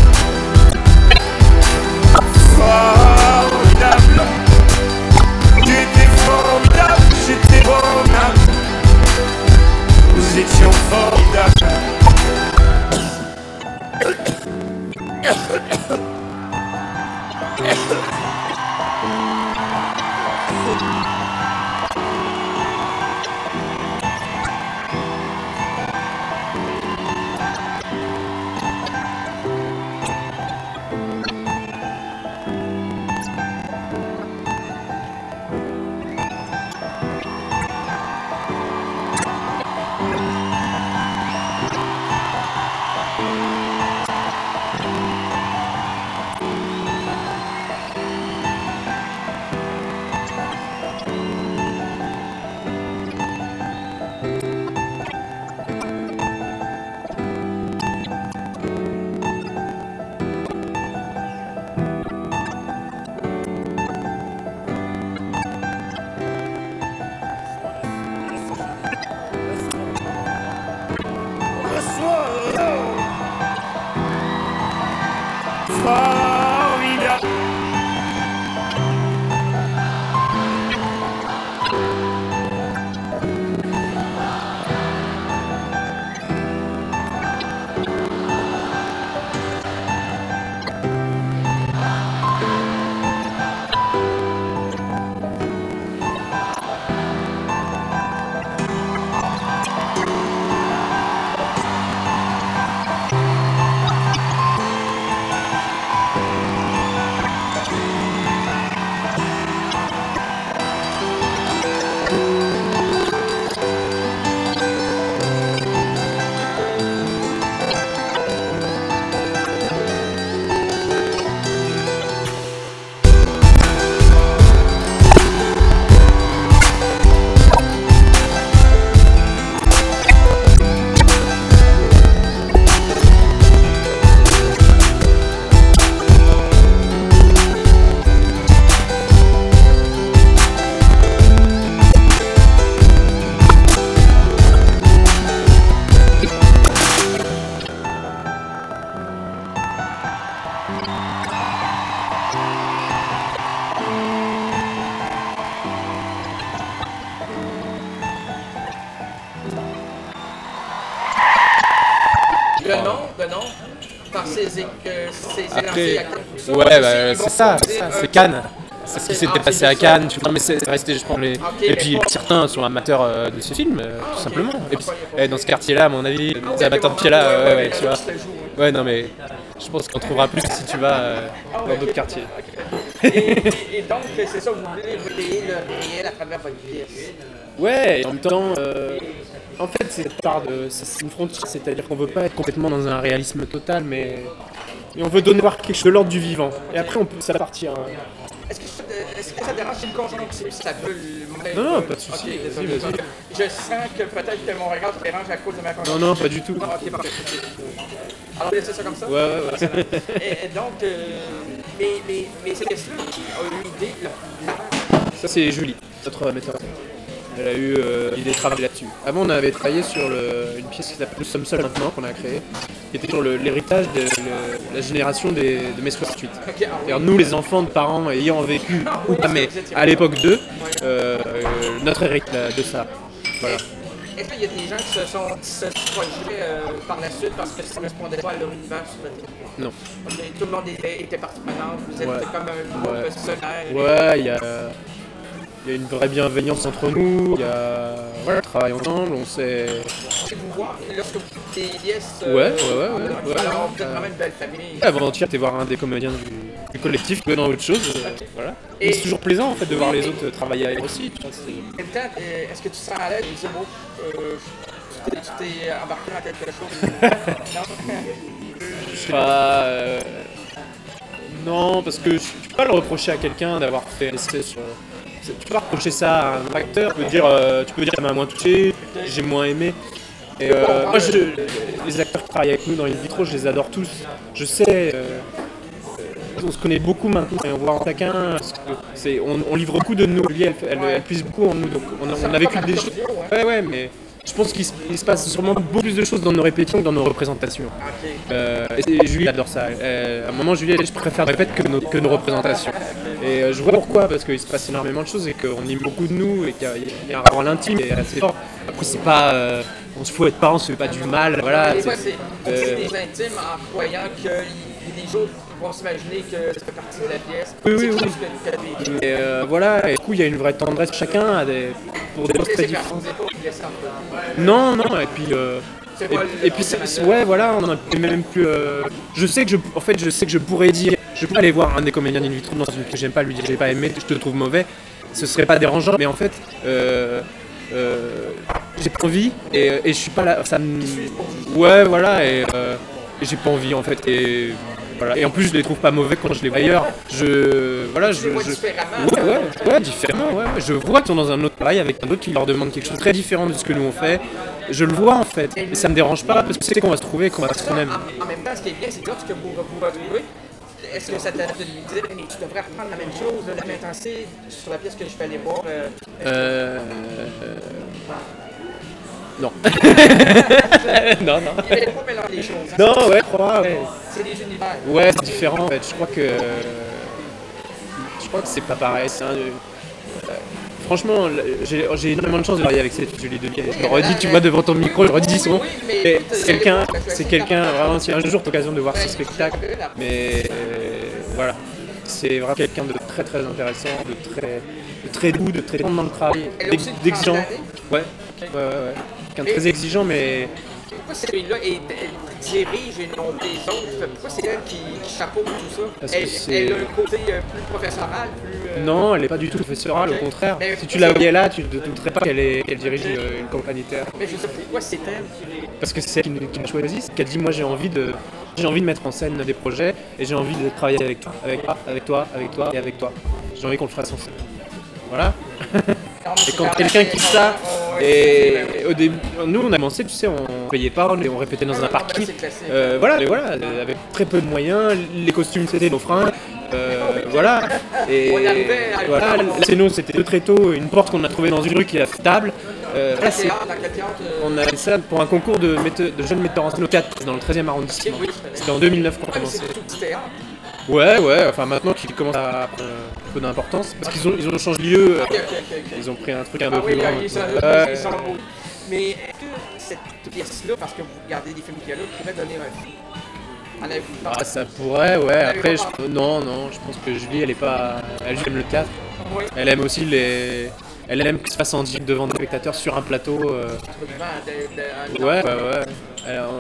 formidable. J'étais formidable, j'étais formidable. Nous étions formidables. nom, de nom, par ces, é- euh, ces élancés Après, à Cannes, tout ça, ouais, aussi, bah, ils vont c'est ça, se c'est ça, poser c'est un- Cannes. C'est ce qui Ok, s'était ah, passé c'est à ça. Cannes. Tu vois, mais c'est resté, je pense, les... Ok, Et puis mais pas- certains sont amateurs euh, de ce film, euh, tout simplement. Et puis, pas- eh, dans ce quartier-là, à mon avis, Ah, les ouais, amateurs de ok, pied là, ouais, ouais, ouais, ouais, ouais, tu vois. je te joue, Ouais, non, mais je pense qu'on trouvera plus si tu vas euh, dans d'autres quartiers. Et, et donc, c'est ça, vous voulez relayer le réel à travers votre pièce. Ouais, et en même temps, euh, en fait, c'est cette part de. C'est une frontière, c'est-à-dire qu'on veut pas être complètement dans un réalisme total, mais. Et on veut donner voir quelque chose de l'ordre du vivant. Et après, on peut ça partir. Hein. Est-ce que, ça te- est-ce que ça dérange si le conjonctif, si ça peut le... Non, non, pas de souci, Ok, vas-y, désolé. vas-y. Je sens que peut-être que mon regard se dérange à cause de ma Non, conjonctif. non, pas du tout. Ah, ok, parfait. Alors, laissez ça comme ça? Ouais, ouais, ouais. Et, et donc, euh, mais, mais, mais c'est là qui a eu l'idée de le Ça, c'est Julie, notre metteur en scène. Elle a eu euh, l'idée de travailler là-dessus. Avant, on avait travaillé sur le- une pièce qui s'appelle Nous sommes seuls maintenant, qu'on a créée, qui était sur le- l'héritage de le- la génération des, de mai soixante-huit. C'est-à-dire, nous, les enfants de parents ayant vécu, ou pas, mais à l'époque d'eux, euh, euh, notre héritage de ça. Voilà. Est-ce qu'il y a des gens qui se sont dit ce projet euh, par la suite parce que ça ne correspondait pas à leur univers sur le terrain? Non. Ok, tout le monde était, était partie prenante, vous êtes Ouais. comme un groupe Ouais. solaire. Ouais, il y a, il y a une vraie bienveillance entre nous, il y a, voilà, on travaille ensemble, on sait... Et vous voir, lorsque vous faites des pièces, Ouais, ouais, ouais, ouais, ouais. alors vous êtes vraiment une belle famille. Avant-hier, t'es voir un des comédiens du, du collectif qui est dans autre chose, euh, voilà. Et- Mais c'est toujours plaisant en fait de voir les autres travailler avec aussi, tu vois, c'est- En même temps, euh, est-ce que tu te sens à l'aise de dire, bon, euh, tu t'es- tu t'es embarqué dans quelque chose? Non? Je sais pas. euh, Non, parce que je- tu peux pas le reprocher à quelqu'un d'avoir fait un essai sur. c'est- Tu peux pas reprocher ça à un acteur, tu peux dire, euh, tu peux dire ça m'a moins touché, j'ai moins aimé. Et euh, moi, je, les acteurs qui travaillent avec nous dans In Vitro, je les adore tous. Je sais, euh, euh, on se connaît beaucoup maintenant et on voit en chacun. parce que c'est- On, on livre beaucoup de nous. Julie, elle, elle, elle puise beaucoup en nous, donc on a, on a vécu des choses. Ouais, ouais, mais. Je pense qu'il se, il se passe sûrement beaucoup plus de choses dans nos répétitions que dans nos représentations. Euh, et, et Julie adore ça. Euh, à un moment, Julie, elle dit, je préfère répéter que nos, que nos représentations. Et euh, je vois pourquoi, parce qu'il se passe énormément de choses et qu'on aime beaucoup de nous et qu'il y a, il y a un rapport à l'intime et assez fort. Après, c'est pas. Euh, on se fout être parents, on se fait pas du mal. Voilà. Des fois, c'est- c'est euh, c'est des intimes en croyant qu'il y a des jours qui vont s'imaginer que ça fait partie de la pièce. Oui, oui, c'est oui. quelque chose que, que t'as vécu. Et euh, voilà, et du coup, il y a une vraie tendresse chacun à des, pour des choses très Laissez faire différentes. vos épaules, laissez un peu. Non, non, et puis. Euh, C'est et, pas le- et puis, c'est- c'est- ouais, voilà, on en a même plus. Euh, je sais que je. En fait, je sais que je pourrais dire. Je peux aller voir un des comédiens d'In Vitro dans une que j'aime pas, lui dire j'ai pas aimé, je te trouve mauvais. Ce serait pas dérangeant, mais en fait. Euh, euh, j'ai pas envie et, et je suis pas là. Ça me. Ouais, voilà, et, euh, et j'ai pas envie en fait. Et. Voilà. Et en plus, je les trouve pas mauvais quand je les vois ailleurs. Je, voilà, je, Tu les vois je- différemment. ouais, ouais, ouais, différemment, ouais. ouais. Je vois qu'ils sont dans un autre travail avec un autre qui leur demande quelque chose de très différent de ce que nous on fait. Je le vois en fait, et ça me dérange pas parce que c'est qu'on va se trouver, qu'on va se qu'on aime. En, en même temps, ce qui est bien, c'est que lorsque vous vous retrouvez, est-ce que ça t'a de lui dire, mais tu devrais reprendre la même chose, la même intensité sur la pièce que je fais aller voir? euh, Euh... euh, Non. non, non. Il fallait pas mélanger les choses. hein. Non, ouais, crois, ouais. C'est des univers. Ouais, c'est différent en fait. Je crois que. Je crois que c'est pas pareil. C'est un. euh, Franchement, j'ai j'ai énormément de chance de travailler avec cette Julie Devier. Je le redis, tu vois, devant ton micro, je le redis souvent. Et c'est quelqu'un, c'est quelqu'un, vraiment, si un jour tu as l'occasion de voir ce spectacle, mais euh, voilà. C'est vraiment quelqu'un de très très intéressant, de très, de très doux, de très bon dans le travail, d'ex- d'exigeant. Ouais, ouais, ouais, ouais. Quelqu'un de très exigeant, mais. Pourquoi celui-là est- elle dirige et non des autres? Pourquoi c'est elle qui, qui chapeaute tout ça? Parce que Elle, c'est- elle a un côté euh, plus professoral, plus... euh, Non, elle n'est pas du tout professorale, Ok. au contraire. Mais Si tu la voyais là, tu ne te douterais pas qu'elle est- qu'elle dirige euh, une compagnie de théâtre. Mais je sais pourquoi c'est elle qui... Parce que c'est elle qui nous, qui nous choisit, c'est qu'elle dit moi j'ai envie de j'ai envie de mettre en scène des projets et j'ai envie de travailler avec toi, avec toi, avec toi, avec toi et avec toi. J'ai envie qu'on le fasse ensemble. Voilà. Et quand quelqu'un qui dit ça, et au début, nous on a commencé, tu sais, on payait pas, on, on répétait dans un parking. Euh, voilà, mais voilà, avec très peu de moyens, les costumes c'était nos fringues. Euh, voilà. Et On arrivait à- voilà, c'est nous, c'était deux tréteaux, une porte qu'on a trouvée dans une rue qui est affûtable. Euh, Dans voilà, quel c'est- théâtre, dans quel théâtre, euh, on a fait ça pour un concours de, mette- de jeunes metteurs en scène au quatre dans le treizième arrondissement. C'était en deux mille neuf qu'on a ouais, c'est commencé. tout petit théâtre. Ouais, ouais, enfin maintenant qu'ils commencent à prendre un peu d'importance, parce qu'ils ont, ils ont changé de lieu, euh, Ok, ok, ok, ok. ils ont pris un truc un peu Ah plus oui, grand. ils sont- Ouais. ils sont beaux. Mais est-ce que cette pièce-là, parce que vous regardez des films qu'il y a là, pourrait donner un film? En avez-vous Ah, ça pourrait, ouais. En Après, avez-vous je... non, non, je pense que Julie, elle est pas. Elle aime le théâtre. Oui. Elle aime aussi les. Elle aime que se passe en direct devant des spectateurs sur un plateau. euh. de- de- Ouais, ouais, ouais. Alors,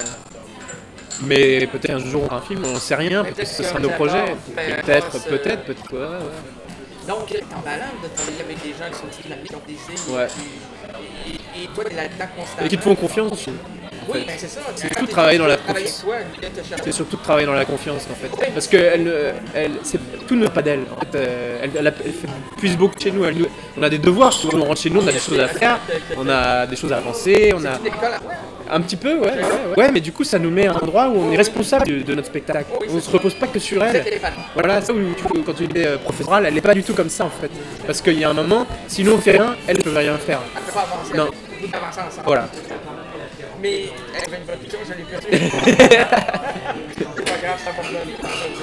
mais peut-être un jour on fera un film, on sait rien, peut-être que ce sera nos projets. Peut-être, peut-être, peut-être, ouais, ouais. Donc, t'es en malade de travailler avec des gens qui sont dynamiques, qui ont des signes. Ouais. Et, et toi, t'es là-dedans constamment. Et qui te font confiance aussi. en Oui, fait. ben c'est ça. C'est Quand tout t'es- travailler dans la travailler confiance. avec toi, elle vient te chercher. C'est surtout de travailler dans la confiance en fait. Parce que elle, euh, elle, c'est, tout ne pas d'elle. En fait, euh, elle, elle, a- elle fait- puise beaucoup chez nous. Elle nous- On a des devoirs. Tu vois, on rentre chez nous, on a des choses à faire, on a des choses à avancer, on a C'est une école à- un petit peu, ouais, ouais, ouais. Ouais, mais du coup, ça nous met à un endroit où on est responsable de, de notre spectacle. On se repose pas que sur elle. Voilà, ça où tu- quand tu es euh, professorale, elle est pas du tout comme ça en fait. Parce qu'il y a un moment, si nous on fait rien, elle peut rien faire. Elle peut pas avancer. Non. Vous avancez ensemble. Voilà. Mais elle avait une bonne picture, je l'ai perdu. C'est pas grave, ça va pas donner.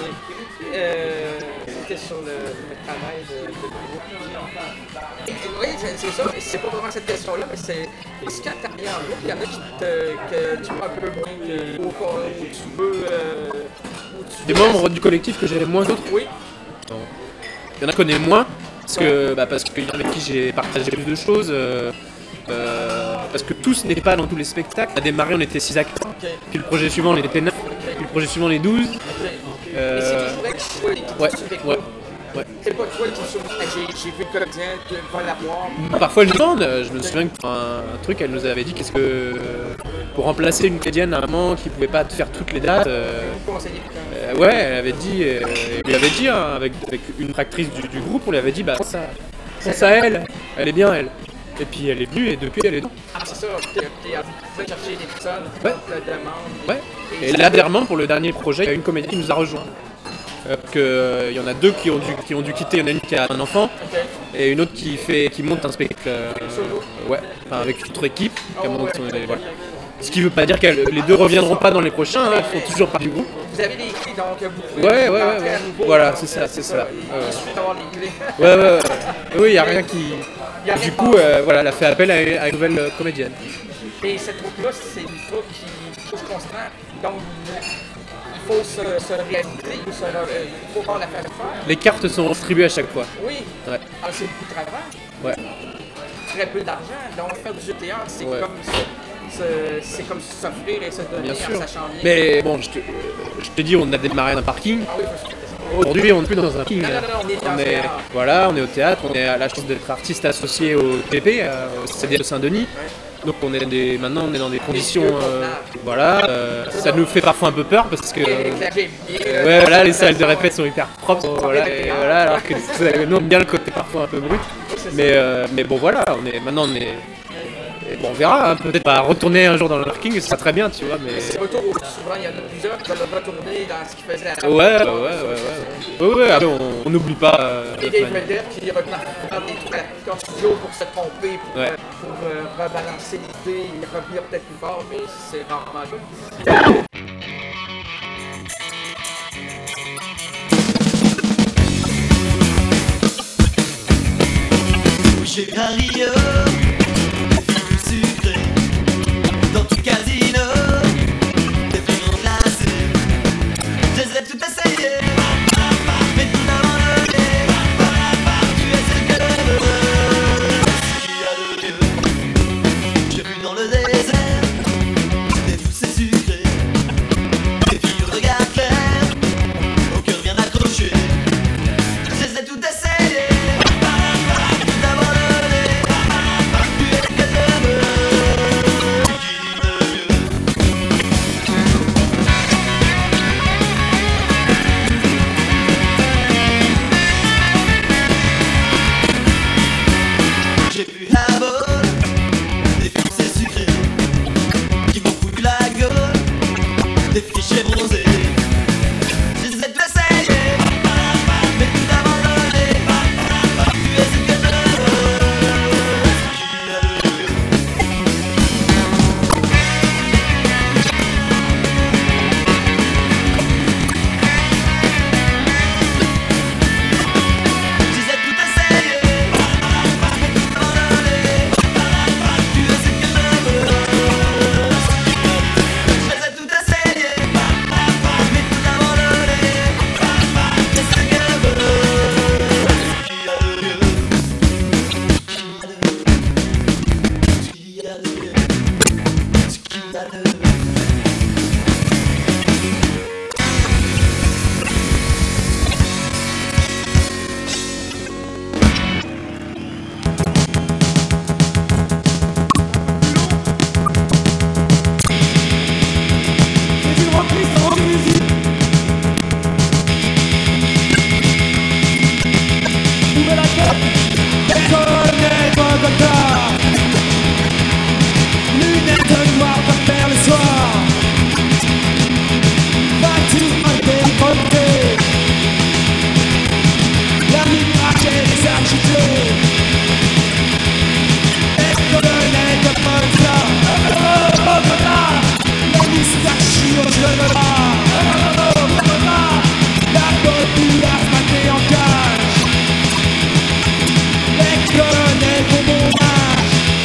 Euh, C'était sur le, le travail de, de groupe. Et- Oui, c'est c'est ça. C'est pas vraiment cette question-là, mais c'est est-ce qu'à t'arrière en groupe, il y en a qui te, que tu vois un peu moins que, ou qu'on- où tu veux. Euh, où tu Des veux- membres du collectif que j'aime moins d'autres. Oui. Non. Il y en a qu'on aime moins, parce que bah, parce qu'il y en a avec qui j'ai partagé plus de choses. euh, euh, parce que tous n'étaient pas dans tous les spectacles. On a démarré, on était six acteurs. Ok. Puis le projet suivant, on était neuf. Puis le projet suivant, on est douze. Euh, Mais c'est toujours elle qui soit qui ouais, te suit avec ouais, toi. ouais. C'est pas toi qui souris. J'ai j'ai vu le comédien, tu vas la voir. Parfois, elle nous demande. Je me souviens que pour un, un truc, elle nous avait dit qu'est-ce que. Pour remplacer une comédienne à un moment qui pouvait pas faire toutes les dates. euh, Conseiller. euh, ouais, elle avait dit. Euh, elle lui avait dit, hein, avec, avec une actrice du, du groupe, on lui avait dit bah, ça, pense à elle. Elle est bien, elle. Et puis elle est venue et depuis, elle est là. Ah, c'est ça, t'es t'es à vous chercher des personnes, Ouais. te le demande. Ouais. Et là, dernièrement, pour le dernier projet, il y a une comédienne qui nous a rejoint. Euh, que, euh, il y en a deux qui ont, dû, qui ont dû quitter. Il y en a une qui a un enfant et une autre qui, fait, qui monte un spectacle. euh, ouais, enfin, avec une autre équipe. Qui a monté son- et voilà. Ce qui veut pas dire que les deux reviendront pas dans les prochains, hein, ils font toujours partie du groupe. Vous avez les clés, donc vous pouvez Ouais, ouais, ouais, rentrer ouais. à nouveau. Voilà, c'est ça, c'est ça. Il Ouais. suffit d'avoir les clés. Ouais, ouais, ouais. Oui, il n'y a rien qui. Y a rien Du de coup, euh, voilà, elle a fait appel à, à une nouvelle euh, comédienne. Et cette troupe-là, c'est une troupe qui touche constamment. Donc, il faut se, se réaliser, il faut, se, euh, il faut voir la faire faire. Les cartes sont distribuées à chaque fois. Oui. Ouais. Ah, c'est beaucoup de travail, Ouais. très peu d'argent. Donc, faire du théâtre, c'est Ouais. comme se- se- c'est comme s'offrir et se donner Bien en sûr. sachant bien. Mais bon, je te, je te dis, on a démarré dans un parking. Ah oui, parce que- Aujourd'hui, on n'est plus dans un parking. Non, non, non, on est dans le théâtre. Voilà, on est au théâtre, on a la chance d'être artiste associé au T P, euh, au C D de Saint-Denis. Donc on est des, maintenant on est dans des conditions, euh, voilà, euh, ça nous fait parfois un peu peur parce que, euh, ouais, voilà, les salles de répète sont hyper propres, voilà, et voilà, alors que c'est- nous on aime bien le côté parfois un peu brut, mais, euh, mais bon voilà, on est, maintenant on est, et bon, on verra, hein, peut-être pas retourner un jour dans le parking, ce sera très bien, tu vois, mais... C'est retour, souvent il y en a plusieurs qui veulent retourner dans ce qu'ils faisaient à la Ouais, ouais, ouais, ouais, ouais, ouais, après on n'oublie pas... euh, Et Dave Vedder qui retourne faire des trucs à la studio pour se tromper, pour, Ouais. euh, pour euh, rebalancer l'idée, revenir peut-être plus fort, mais c'est rarement le cas. J'ai vu à Rio, des filles sucrées, dans tout casino, des filles glacées. Je les ai toutes essayées, mais tout abandonné. Tu es celle que je veux. Ce qu'il y a de mieux, j'ai vu dans le désert, des douces et sucrées, des filles au regard clair, au cœur bien accroché. Je les ai toutes essayées. J'ai bu à bol, des filles c'est sucré. scandaleux. Scandaleux. Lunettes noires par faire le soir. Voiture mal décollée. La nuit braquée, les agités. Les colonnettes de Bogota. Bogota. Les moustachies aux cheveux bas. Bogota. La populace matée en cage. Les colonnettes au bon âge.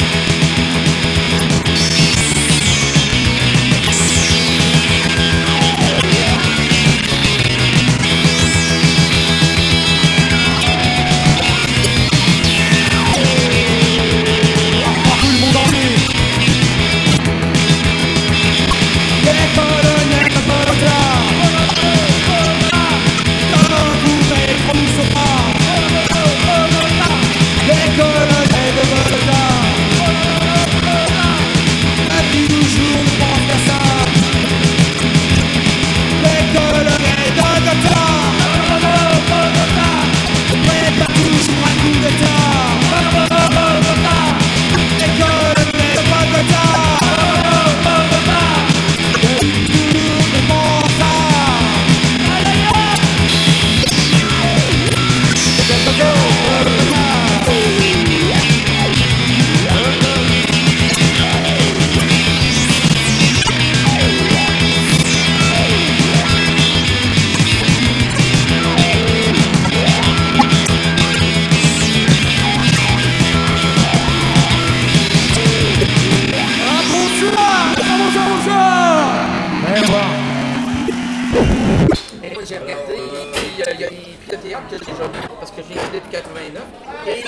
Et moi, j'ai regardé, puis il y a, il y a des pièces de théâtre que j'ai déjà vues, parce que j'ai étudié depuis quatre-vingt-neuf. Et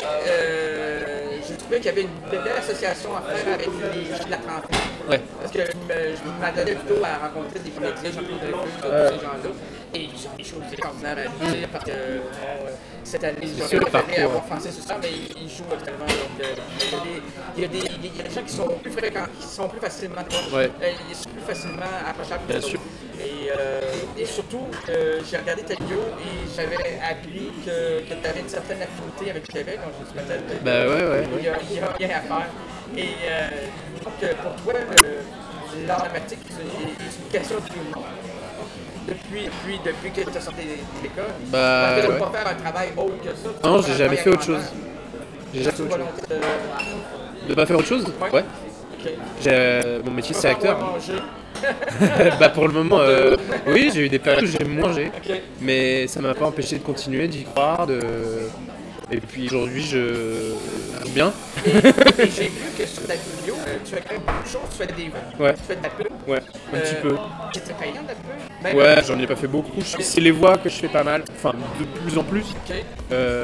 euh, j'ai trouvé qu'il y avait une belle association à faire avec les gens de la trentaine. Ouais. Parce que je me- je m'attendais plutôt à rencontrer des comédiens, Jean-Claude Dreyfus, tous Ouais. ces gens-là. Et ils ont des choses extraordinaires à dire, parce que bon, cette année, C'est ils sûr, le ont préféré parcours, avoir français sur ça, mais ils jouent actuellement. Donc, euh, il y a des- il y a des- il y a des gens qui sont plus fréquents, qui sont plus facilement Ouais. euh, ils sont plus facilement approchables. Bien que sûr. d'autres. Et, euh, et surtout, euh, j'ai regardé ta vidéo et j'avais appris que, que tu avais une certaine affinité avec le Québec. Donc, je me suis dit, peut-être Bah ouais, ouais, il y a, il y a rien à faire. Et euh, donc, euh, pour toi, le- l'art dramatique c'est est une question du monde. Depuis, depuis, depuis que tu as sorti de l'école, Bah, tu ne ouais. pas faire un travail autre que ça. Non, Tu j'ai fais un jamais travail fait autre alimentaire. chose. J'ai jamais fait autre chose. Volonté de- De pas faire autre chose Ouais. Ouais. Ok. J'ai, euh, mon métier c'est acteur. Avoir mangé. Bah pour le moment, euh, oui, j'ai eu des périodes où j'ai mangé, Ok. mais ça m'a pas empêché de continuer, d'y croire, de... Et puis aujourd'hui, je joue bien. Et, et j'ai vu que sur ta vidéo, euh, tu fais quand même beaucoup de choses. Tu fais des ventes, Ouais. tu fais de la pub. Ouais, un Euh, petit peu. C'était payant de la pub? Ben, Ouais, j'en ai pas fait beaucoup. Je- C'est les voix que je fais pas mal, enfin de plus en plus. Ok. Euh,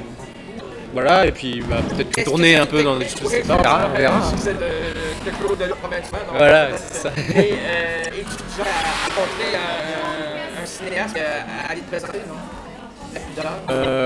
Voilà, et puis bah, peut-être que tourner un peu dans des choses, je sais pas, on verra, on verra. Je disais de, de Claude Delors provincial. donc- Voilà, c'est ça. Et, euh, et tu te genre à rencontrer un, un cinéaste euh, à aller te présenter, non? La plus d'heure.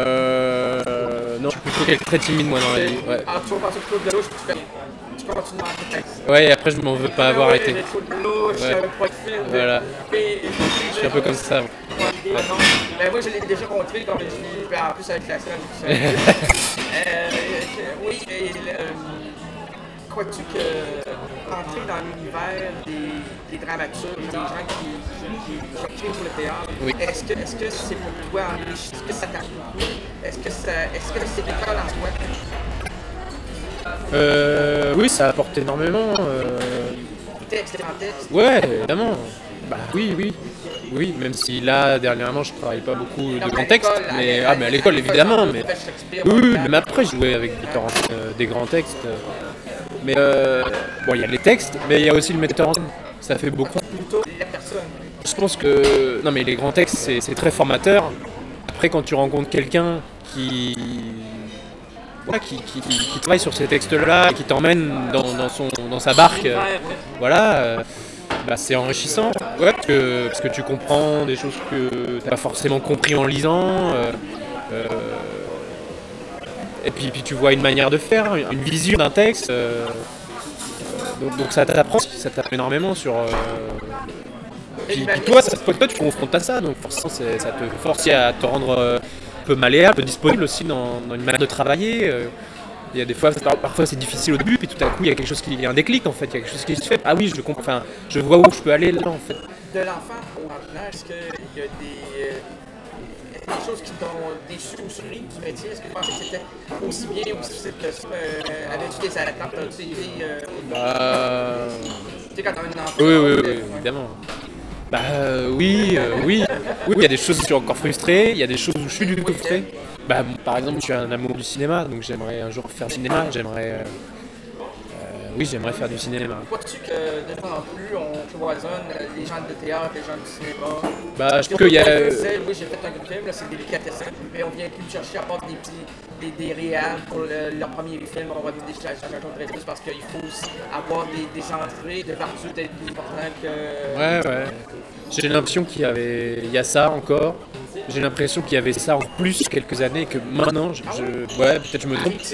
Euh... Non, je suis plutôt quelqu'un de très timide moi dans la vie. Ouais. Alors tu vas passer Claude Delors, tu fais. Tu continues à faire texte. Ouais, et après je m'en veux pas avoir Ouais, arrêté. Claude Delors, je Ouais. savais pas de film. Voilà. Et- Je suis un peu comme ça. Ouais. Ouais, non. Ben, moi, je l'ai déjà rencontré, donc je l'ai en plus avec la scène. euh, oui, et euh, crois-tu que entrer dans l'univers des, des dramaturges, des gens qui, qui, qui écrivent pour le théâtre, Oui. est-ce que est-ce que c'est pour toi enrichissant? Est-ce que ça t'a beaucoup? Est-ce que ça, est-ce que c'est l'école en toi? Euh, oui, ça apporte énormément. Euh... Texte en texte? Ouais, évidemment. Bah oui, oui. Oui, même si là, dernièrement, je travaille pas beaucoup Non, de mais à contexte. l'école, Mais, à- ah, mais à l'école, évidemment. Mais... Shakespeare, Oui, oui, Molière. même après, je jouais avec différents, euh, des grands textes. Mais euh, bon, il y a les textes, mais il y a aussi le metteur en scène. Ça fait beaucoup. Plutôt la personne. Je pense que... Non, mais les grands textes, c'est, c'est très formateur. Après, quand tu rencontres quelqu'un qui... voilà, qui, qui, qui, qui travaille sur ces textes-là, et qui t'emmène dans, dans, son, dans sa barque, euh, voilà, euh, bah, c'est enrichissant, ouais, parce, que, parce que tu comprends des choses que tu n'as pas forcément compris en lisant, euh, euh, et puis, puis tu vois une manière de faire, une vision d'un texte, euh, donc, donc ça t'apprend, ça t'apprend énormément sur... Euh, puis, puis toi, ça, toi, tu te confrontes à ça, donc forcément c'est, ça te force à te rendre euh, un peu malléable, un peu disponible aussi dans, dans une manière de travailler. Euh, il y a des fois, parfois c'est difficile au début, puis tout à coup il y a quelque chose qui, il y a un déclic en fait, il y a quelque chose qui se fait. Ah oui, je comprends, enfin, je vois où je peux aller là en fait. De l'enfant au maintenant, est-ce qu'il y a des, euh, des choses qui t'ont déçu ou surpris du métier? Est-ce que tu pensais que c'était aussi bien ou aussi difficile que ça? Euh, avais-tu des attentes? As-tu été. Euh, bah... Tu sais, quand t'as un enfant. Oui, oui, oui, oui, évidemment. Bah euh, oui, euh, oui, oui, il y a des choses où je suis encore frustré, il y a des choses où je suis du tout frustré. Bah, bon, par exemple, je suis un amour du cinéma, donc j'aimerais un jour faire du cinéma, j'aimerais... Euh, euh, oui, j'aimerais faire du cinéma. Crois-tu que de plus en plus on cloisonne les gens de théâtre, les gens du cinéma? Bah, je trouve qu'il y a... Oui, j'ai fait un film, là, c'est délicatessen, mais on vient plus me chercher à part des petits... des, des réals pour le, leur premier film, on va dire des changements de plus parce qu'il faut aussi avoir des, des entrées de partout d'être plus important que... Ouais, ouais. J'ai l'impression qu'il y avait... Il y a ça encore. J'ai l'impression qu'il y avait ça en plus quelques années et que maintenant, je, je... ouais, peut-être je me trompe.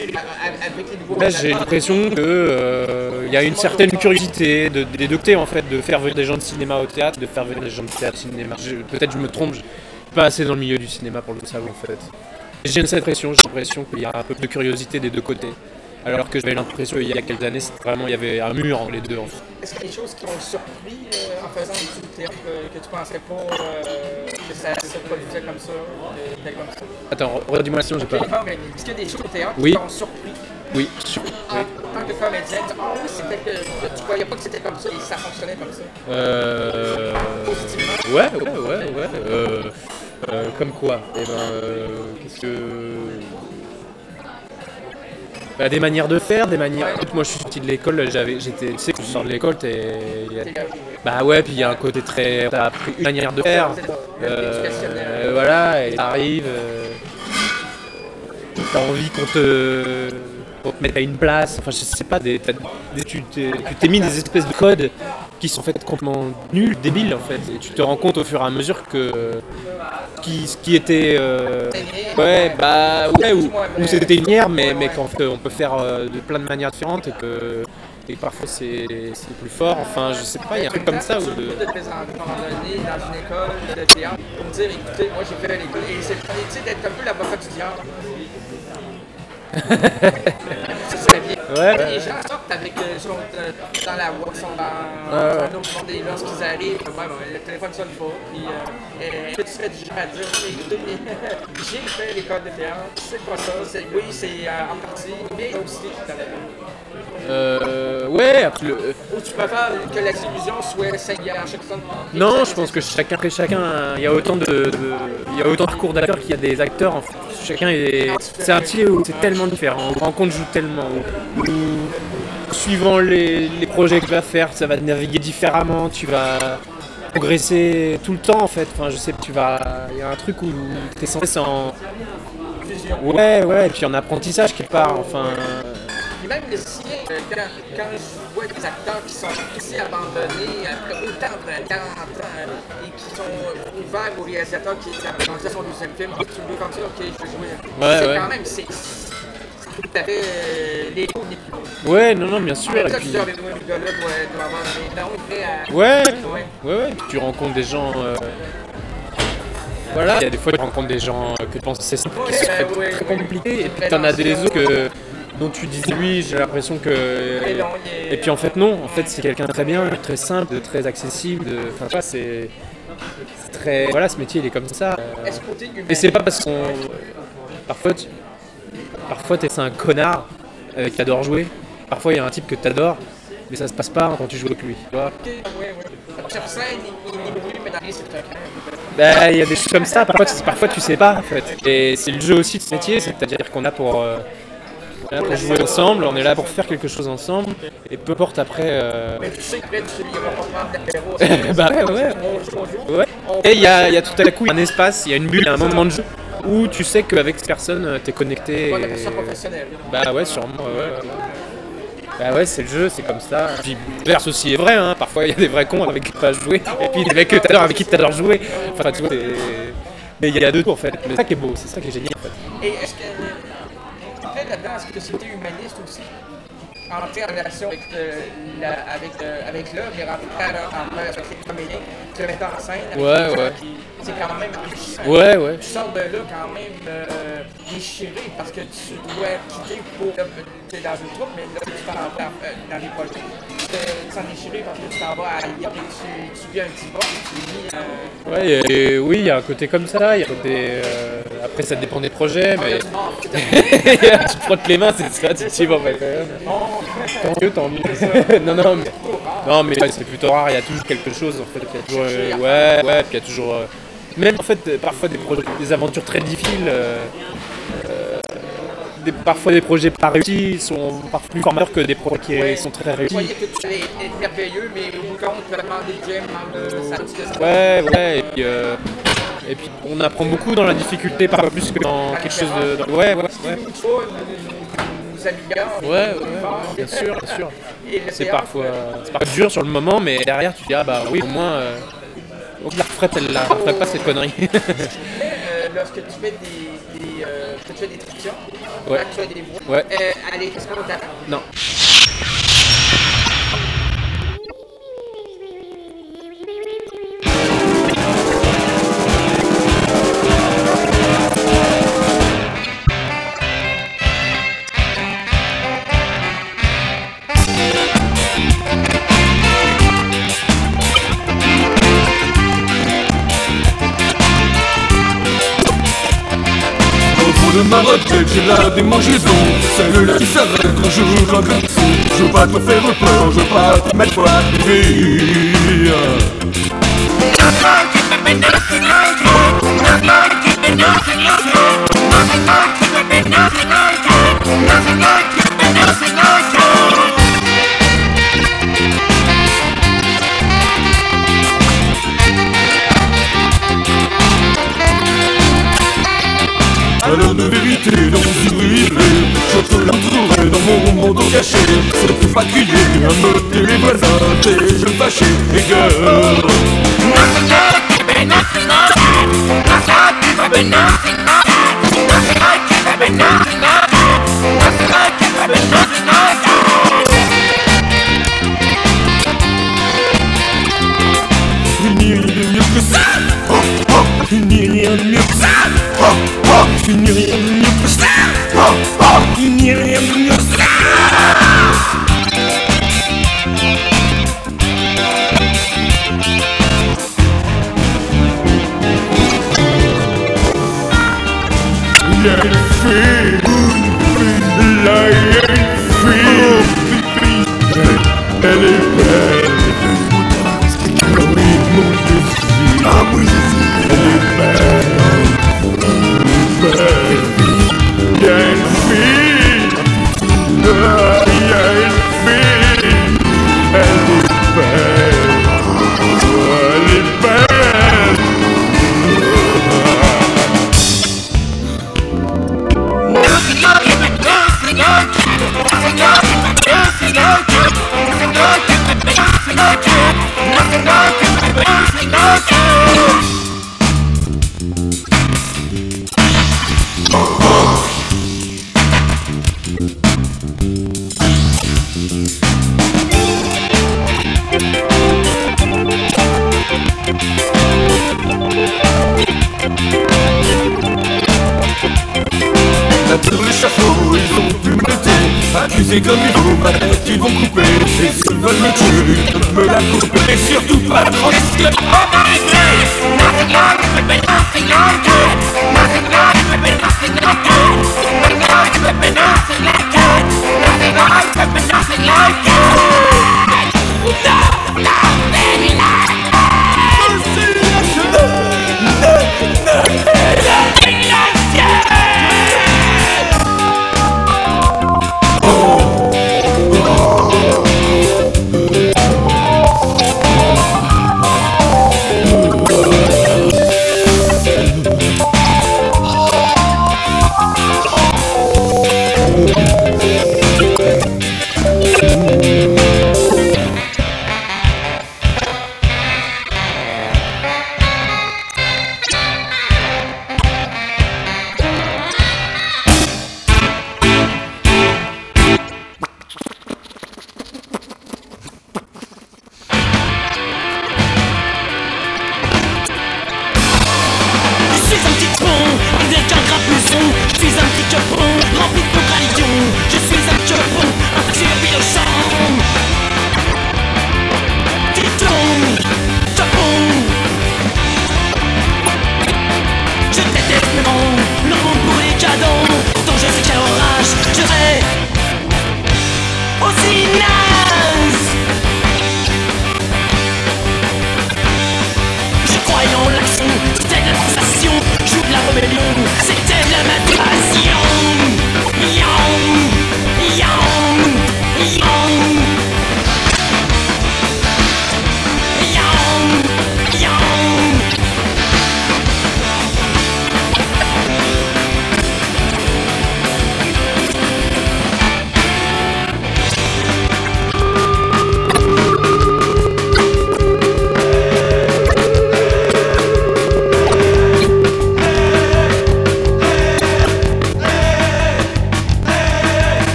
Là, j'ai l'impression que euh, il y a une certaine curiosité de, des deux côtés en fait, de faire venir des gens de cinéma au théâtre, de faire venir des gens de théâtre au cinéma. Je, peut-être je me trompe, je suis pas assez dans le milieu du cinéma pour le savoir en fait. J'ai cette impression, j'ai l'impression qu'il y a un peu de curiosité des deux côtés. Alors que j'avais l'impression qu'il y a quelques années, c'était vraiment, il y avait un mur entre les deux en fait. Est-ce qu'il y a des choses qui t'ont surpris euh, en faisant du théâtre euh, que tu pensais pas euh, que ça se produisait comme ça, euh, comme ça? Attends, redis-moi la question, j'ai pas... Non, mais est-ce qu'il y a des choses au théâtre oui. qui t'ont surpris? Oui, surpris. En oui. tant que comédien, tu oh, c'était que tu croyais pas que c'était comme ça et ça fonctionnait comme ça? Euh... Positivement? Ouais, ouais, ouais, ouais. Euh, euh, comme quoi? Eh ben, euh, qu'est-ce que... Bah, des manières de faire, des manières... Écoute, moi je suis sorti de l'école, j'avais, j'étais... Tu sais, quand tu sors de l'école, t'es... A... Bah ouais, puis il y a un côté très... T'as appris une manière de faire. Euh, voilà, et t'arrives... Euh... T'as envie qu'on te... qu'on te mette à une place, enfin je sais pas, des, des, tu, t'es, tu t'es mis des espèces de codes qui sont en fait complètement nuls, débiles en fait, et tu te rends compte au fur et à mesure que... Qui, qui était euh, ouais bah ouais ou, ou c'était une lumière mais, mais qu'en fait on peut faire euh, de plein de manières différentes et que, et que parfois c'est, c'est plus fort, enfin je sais pas, il y a un truc comme ça où de... de te présenter à un moment donné dans une école de théâtre pour me dire écoutez moi j'ai fait l'école et c'est tu sais d'être un peu l'avocat du diable. Ça serait bien. Ouais, les ouais. gens sortent avec euh, sont euh, dans la voie, sont dans ouais, ouais. un autre monde et lorsqu'ils arrivent, ouais, ouais, le téléphone sonne pas. Puis euh, est-ce que tu serais du genre à dire j'ai fait l'école de théâtre, c'est pas ça, c'est, oui c'est euh, en partie, mais aussi dans la vie. Euh. Ouais, après le. Ou tu préfères que la division soit singulière à chaque fois? Non, je pense que chacun après chacun, il y a autant de, de il y a autant de parcours d'acteurs qu'il y a des acteurs. En fait. Chacun est, c'est un style où c'est tellement différent. On rencontre joue tellement. Où, où, suivant les, les projets que tu vas faire, ça va te naviguer différemment. Tu vas progresser tout le temps en fait. Enfin, je sais que tu vas, il y a un truc où tu es censé en. Ouais, ouais, et puis en apprentissage quelque part. Enfin. Et même les siens, quand, quand je vois des acteurs qui sont aussi abandonnés après autant de quarante ans et qui sont ouverts aux réalisateurs qui ont fait son deuxième film, tu veux comme ça, ok, je veux jouer. Ouais, c'est ouais. quand même, c'est, c'est tout à fait euh, les coups, les plus. Ouais, non, non, bien sûr. Et et ça, puis... tu dois avoir des gars-là doivent avoir des noms prêts à. Ouais, ouais, ouais, ouais. Puis tu rencontres des gens. Euh... Voilà, il y a des fois tu rencontres des gens que tu penses c'est simple, qui sont très, ouais, très ouais, compliqués, et puis t'en as des autres que, dont tu dis lui, j'ai l'impression que. Et puis en fait, non, en fait, c'est quelqu'un de très bien, de très simple, de très accessible, de... enfin, tu vois, c'est. C'est très. Voilà, ce métier il est comme ça. Et c'est pas parce qu'on. Parfois, tu... Parfois t'es c'est un connard euh, qui adore jouer, parfois il y a un type que t'adores, mais ça se passe pas quand tu joues avec lui, tu vois. Sur scène, il évolue, mais dans les c'est Bah, il y a des choses comme ça, parfois tu, parfois tu sais pas en fait. Et c'est le jeu aussi de ce métier, c'est-à-dire qu'on a pour, euh, on est là pour jouer ensemble, on est là pour faire quelque chose ensemble, et peu importe après. Euh... Mais tu sais que après, tu sais, il y a pas Bah ouais, ouais. Ouais. Et il y a, y a tout à coup un espace, il y a une bulle, il y a un moment de jeu où tu sais qu'avec cette personne, euh, t'es connecté. On et- appelle ça professionnel. Bah ouais, sûrement, ouais. ouais. Bah ouais, c'est le jeu, c'est comme ça. Puis l'inverse aussi est vrai, hein. Parfois il y a des vrais cons avec qui tu pas jouer, et puis des mecs que t'adores avec qui t'adores jouer. Enfin, tu vois, c'est- mais il y a deux tours en fait. Mais c'est ça qui est beau, c'est ça qui est génial en fait. Et est-ce que, après là-dedans, est-ce que c'était humaniste aussi? Entrer en relation avec, euh, la, avec, euh, avec l'œuvre et rentrer en relation avec les comédiens, le metteur en scène. avec Ouais, les gens ouais. qui- C'est quand même enrichissant. Ouais, ouais. Tu sors de là quand même euh, déchiré parce que tu dois quitter pour. Tu es dans une troupe, mais là, tu t'en vas euh, dans les projets. Tu te sens déchiré parce que tu t'en vas ailleurs et tu, tu vis un divorce et tu vis. Euh, Ouais, et, et oui, il y a un côté comme ça, il y a un côté. euh, Après, ça dépend des projets, mais. tu te frottes les mains, c'est ça, tu te dis, bon, bah, quand même. Tant mieux, tant mieux. non, non, mais. Non, mais ouais, c'est plutôt rare, il y a toujours quelque chose en fait. Il y a toujours. euh, ouais, ouais, puis il y a toujours. euh, Même en fait, euh, parfois des, projets, des aventures très difficiles. euh, euh, des, parfois des projets pas réussis sont parfois plus formateurs que des projets qui ouais, sont très tu réussis. voyais que tu allais être merveilleux, mais au bout du compte, tu vas demander Jim, euh, ça te ça. Ouais, ouais, et puis, euh, et puis on apprend beaucoup dans la difficulté, parfois plus que dans quelque chose de. dans- Ouais, ouais, ouais. Nous améliore. Ouais, ouais, ouais, bien sûr, bien sûr. Et le C'est théâtre, parfois, c'est parfois dur sur le moment, mais derrière tu dis, ah bah oui, au moins, euh, donc la retraite, elle la ferait pas cette connerie. euh, lorsque tu fais des, des, euh, que tu fais des traductions, Ouais. là, tu fais des voix, Ouais. euh, allez, qu'est-ce qu'on t'attend? Non. Au fond de ma retraite, j'ai la démangeaison. Celle-là qui s'arrête quand je regarde ici. Je veux pas te faire peur, je veux pas te mettre à rire. À l'heure de vérité dans une rue ivrée, je peux l'entourer dans mon monde caché. C'est plus pas crier, à me les voisins, des jeunes fâchés et gueules. Il n'y a rien de mieux que ça. Oh, oh. Il n'y a rien de mieux que ça. Oh, oh. Il n'y a rien de mieux que ça. Oh, oh. Il n'y a rien de mieux que ça. Il y a une fille, il y a une fille, elle est belle. Oui, mon Jésus, ah mon Jésus, elle est belle, elle est belle. Il y a une fille, ah, il y a une fille, elle est belle, elle est belle. Là sur l'échafaud, ils ont pu me traiter. Accusés comme il faut, ma tête ils vont couper. Et s'ils veulent me tuer, ils peuvent me la couper. Et surtout pas trop risquer. Nothing like it, but nothing like it. Nothing like it, but nothing like it. Nothing like it, but nothing like it. Nothing like it, but nothing like it. Nothing like it.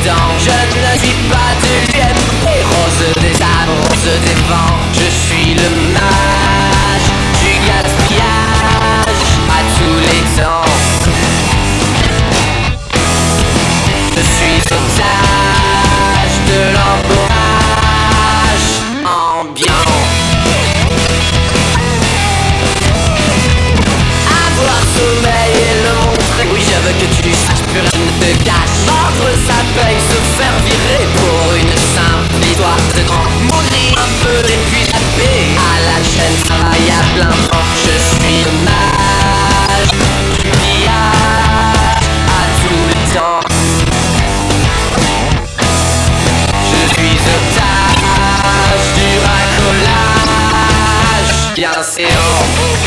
temps. Je ne suis pas de l'U M P, rose des âmes, rose des vents. Je suis le mage du gaspillage à tous les temps. Je suis otage de l'embourrage ambiant. Avoir sommeil et le montrer, oui je veux que tu saches, plus rien ne te cache. Mordre sa paye, se faire virer pour une simple histoire de grand. Mourir un peu et puis taper à la chaîne, travail à plein temps. Je suis le mage du pillage à tous les temps. Je suis otage du racolage bien séant.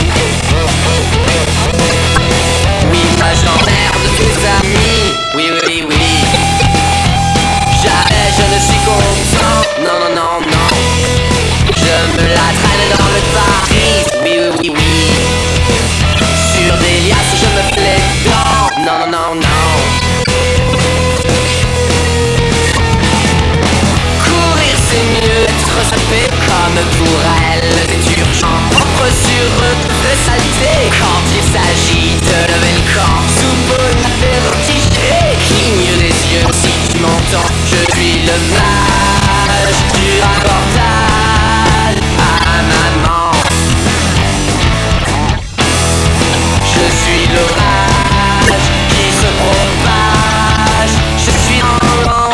Oui, moi j'emmerde tes amis. Oui, oui, oui. Jamais je ne suis content. Non, non, non, non. Je me la traîne dans le Paris. Oui, oui, oui, oui. Sur des liasses je me plais dedans. Non, non, non, non. Courir c'est mieux, être sapé comme pour elle. C'est urgent, propre sur eux de saleté. Quand il s'agit de lever le camp, sous bon vertigé. Cligne des yeux si tu m'entends. Je suis le mage du abordage à maman. Je suis l'orage qui se propage. Je suis en vent.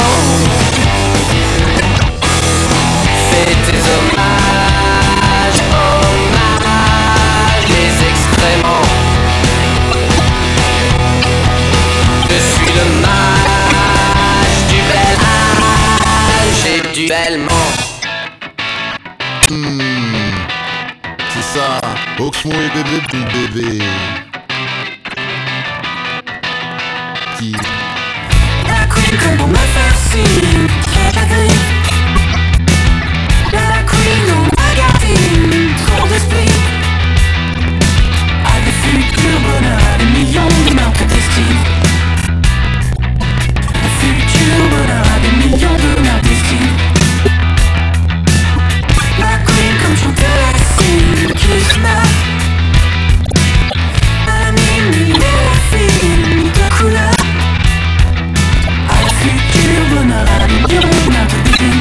Fais tes hommages, hommages, les excréments. Je suis le mage du bel âge et du bellement. Hmm, c'est ça, Oxmo et bébé, bébé, bébé. Qui La queen comme pour me faire signe, très quadrille. La queen on m'a gardé, trop d'esprit. À des futurs bonheurs, à des millions de mains clandestines. Un futur bonheur, à des millions de mains clandestines. La queen comme chanteur la signe, qui se marre. Anime la fille de couleur. À la futur bonheur, à la million de mains clandestines.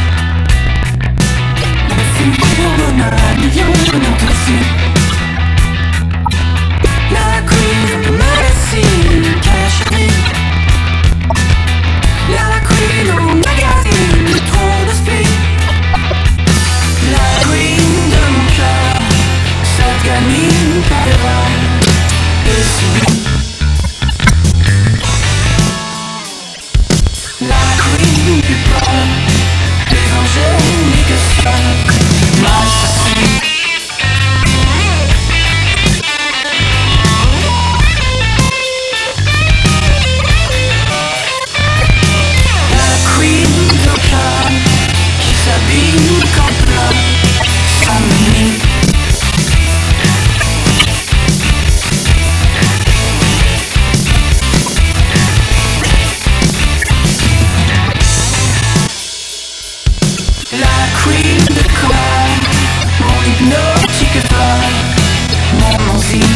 Le futur bonheur, à la million de mains clandestines. La queen de magazine, cacherie. La queen au magazine, trop de speed. La queen de mon cœur, cette gamine perdra et subit. La queen du port, des angéliques sœurs, m'assassine. La queen locale, qui s'habille comme plat, s'amène. La queen de corps, mon hypnotique flamme, mon enzyme.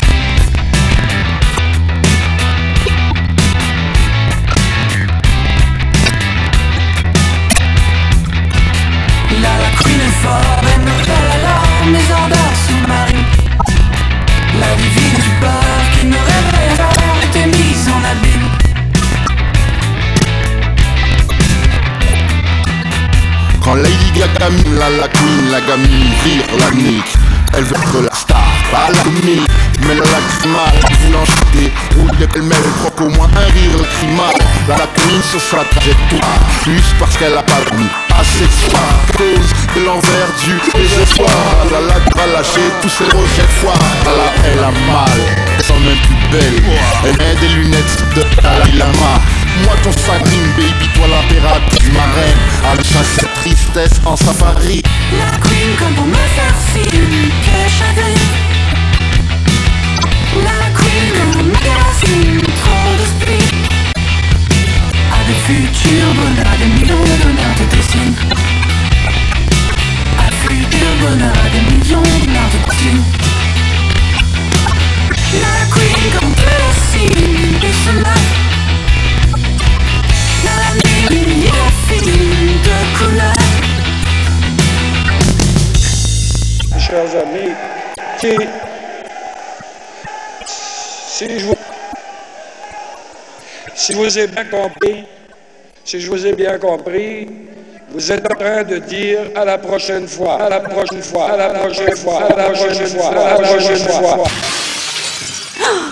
Là la queen est forte, elle me rappelle alors mes ardeurs sous-marines. La divine du peur qui me réveille alors était mise en abîme. Quand Lady Gaga mime la la queen, la gamine vire la nique. Elle veut être la star, pas la comique. Mais la lacrime mal, vous l'enchantez. Roule des pêle-mêle, croque au moins un rire, le cri mal. La la queen sur sa trajectoire, juste parce qu'elle a pas mis assez de soin. Cause de l'envers du désespoir. La la va lâcher tous ses rejets de foi. La la elle a mal, elle sent même plus belle. Elle met des lunettes de Dalai Lama. Moi ton sagrine baby, toi l'impératrice ma reine. Allez chasser tristesse en safari. La queen comme pour me faire signe, que chagrin. La queen comme magazine, trop de speed. À des futurs Si je vous, si vous ai bien compris, si je vous ai bien compris, vous êtes en train de dire à la prochaine fois, à la prochaine fois, à la prochaine fois, à la prochaine fois, à la prochaine fois.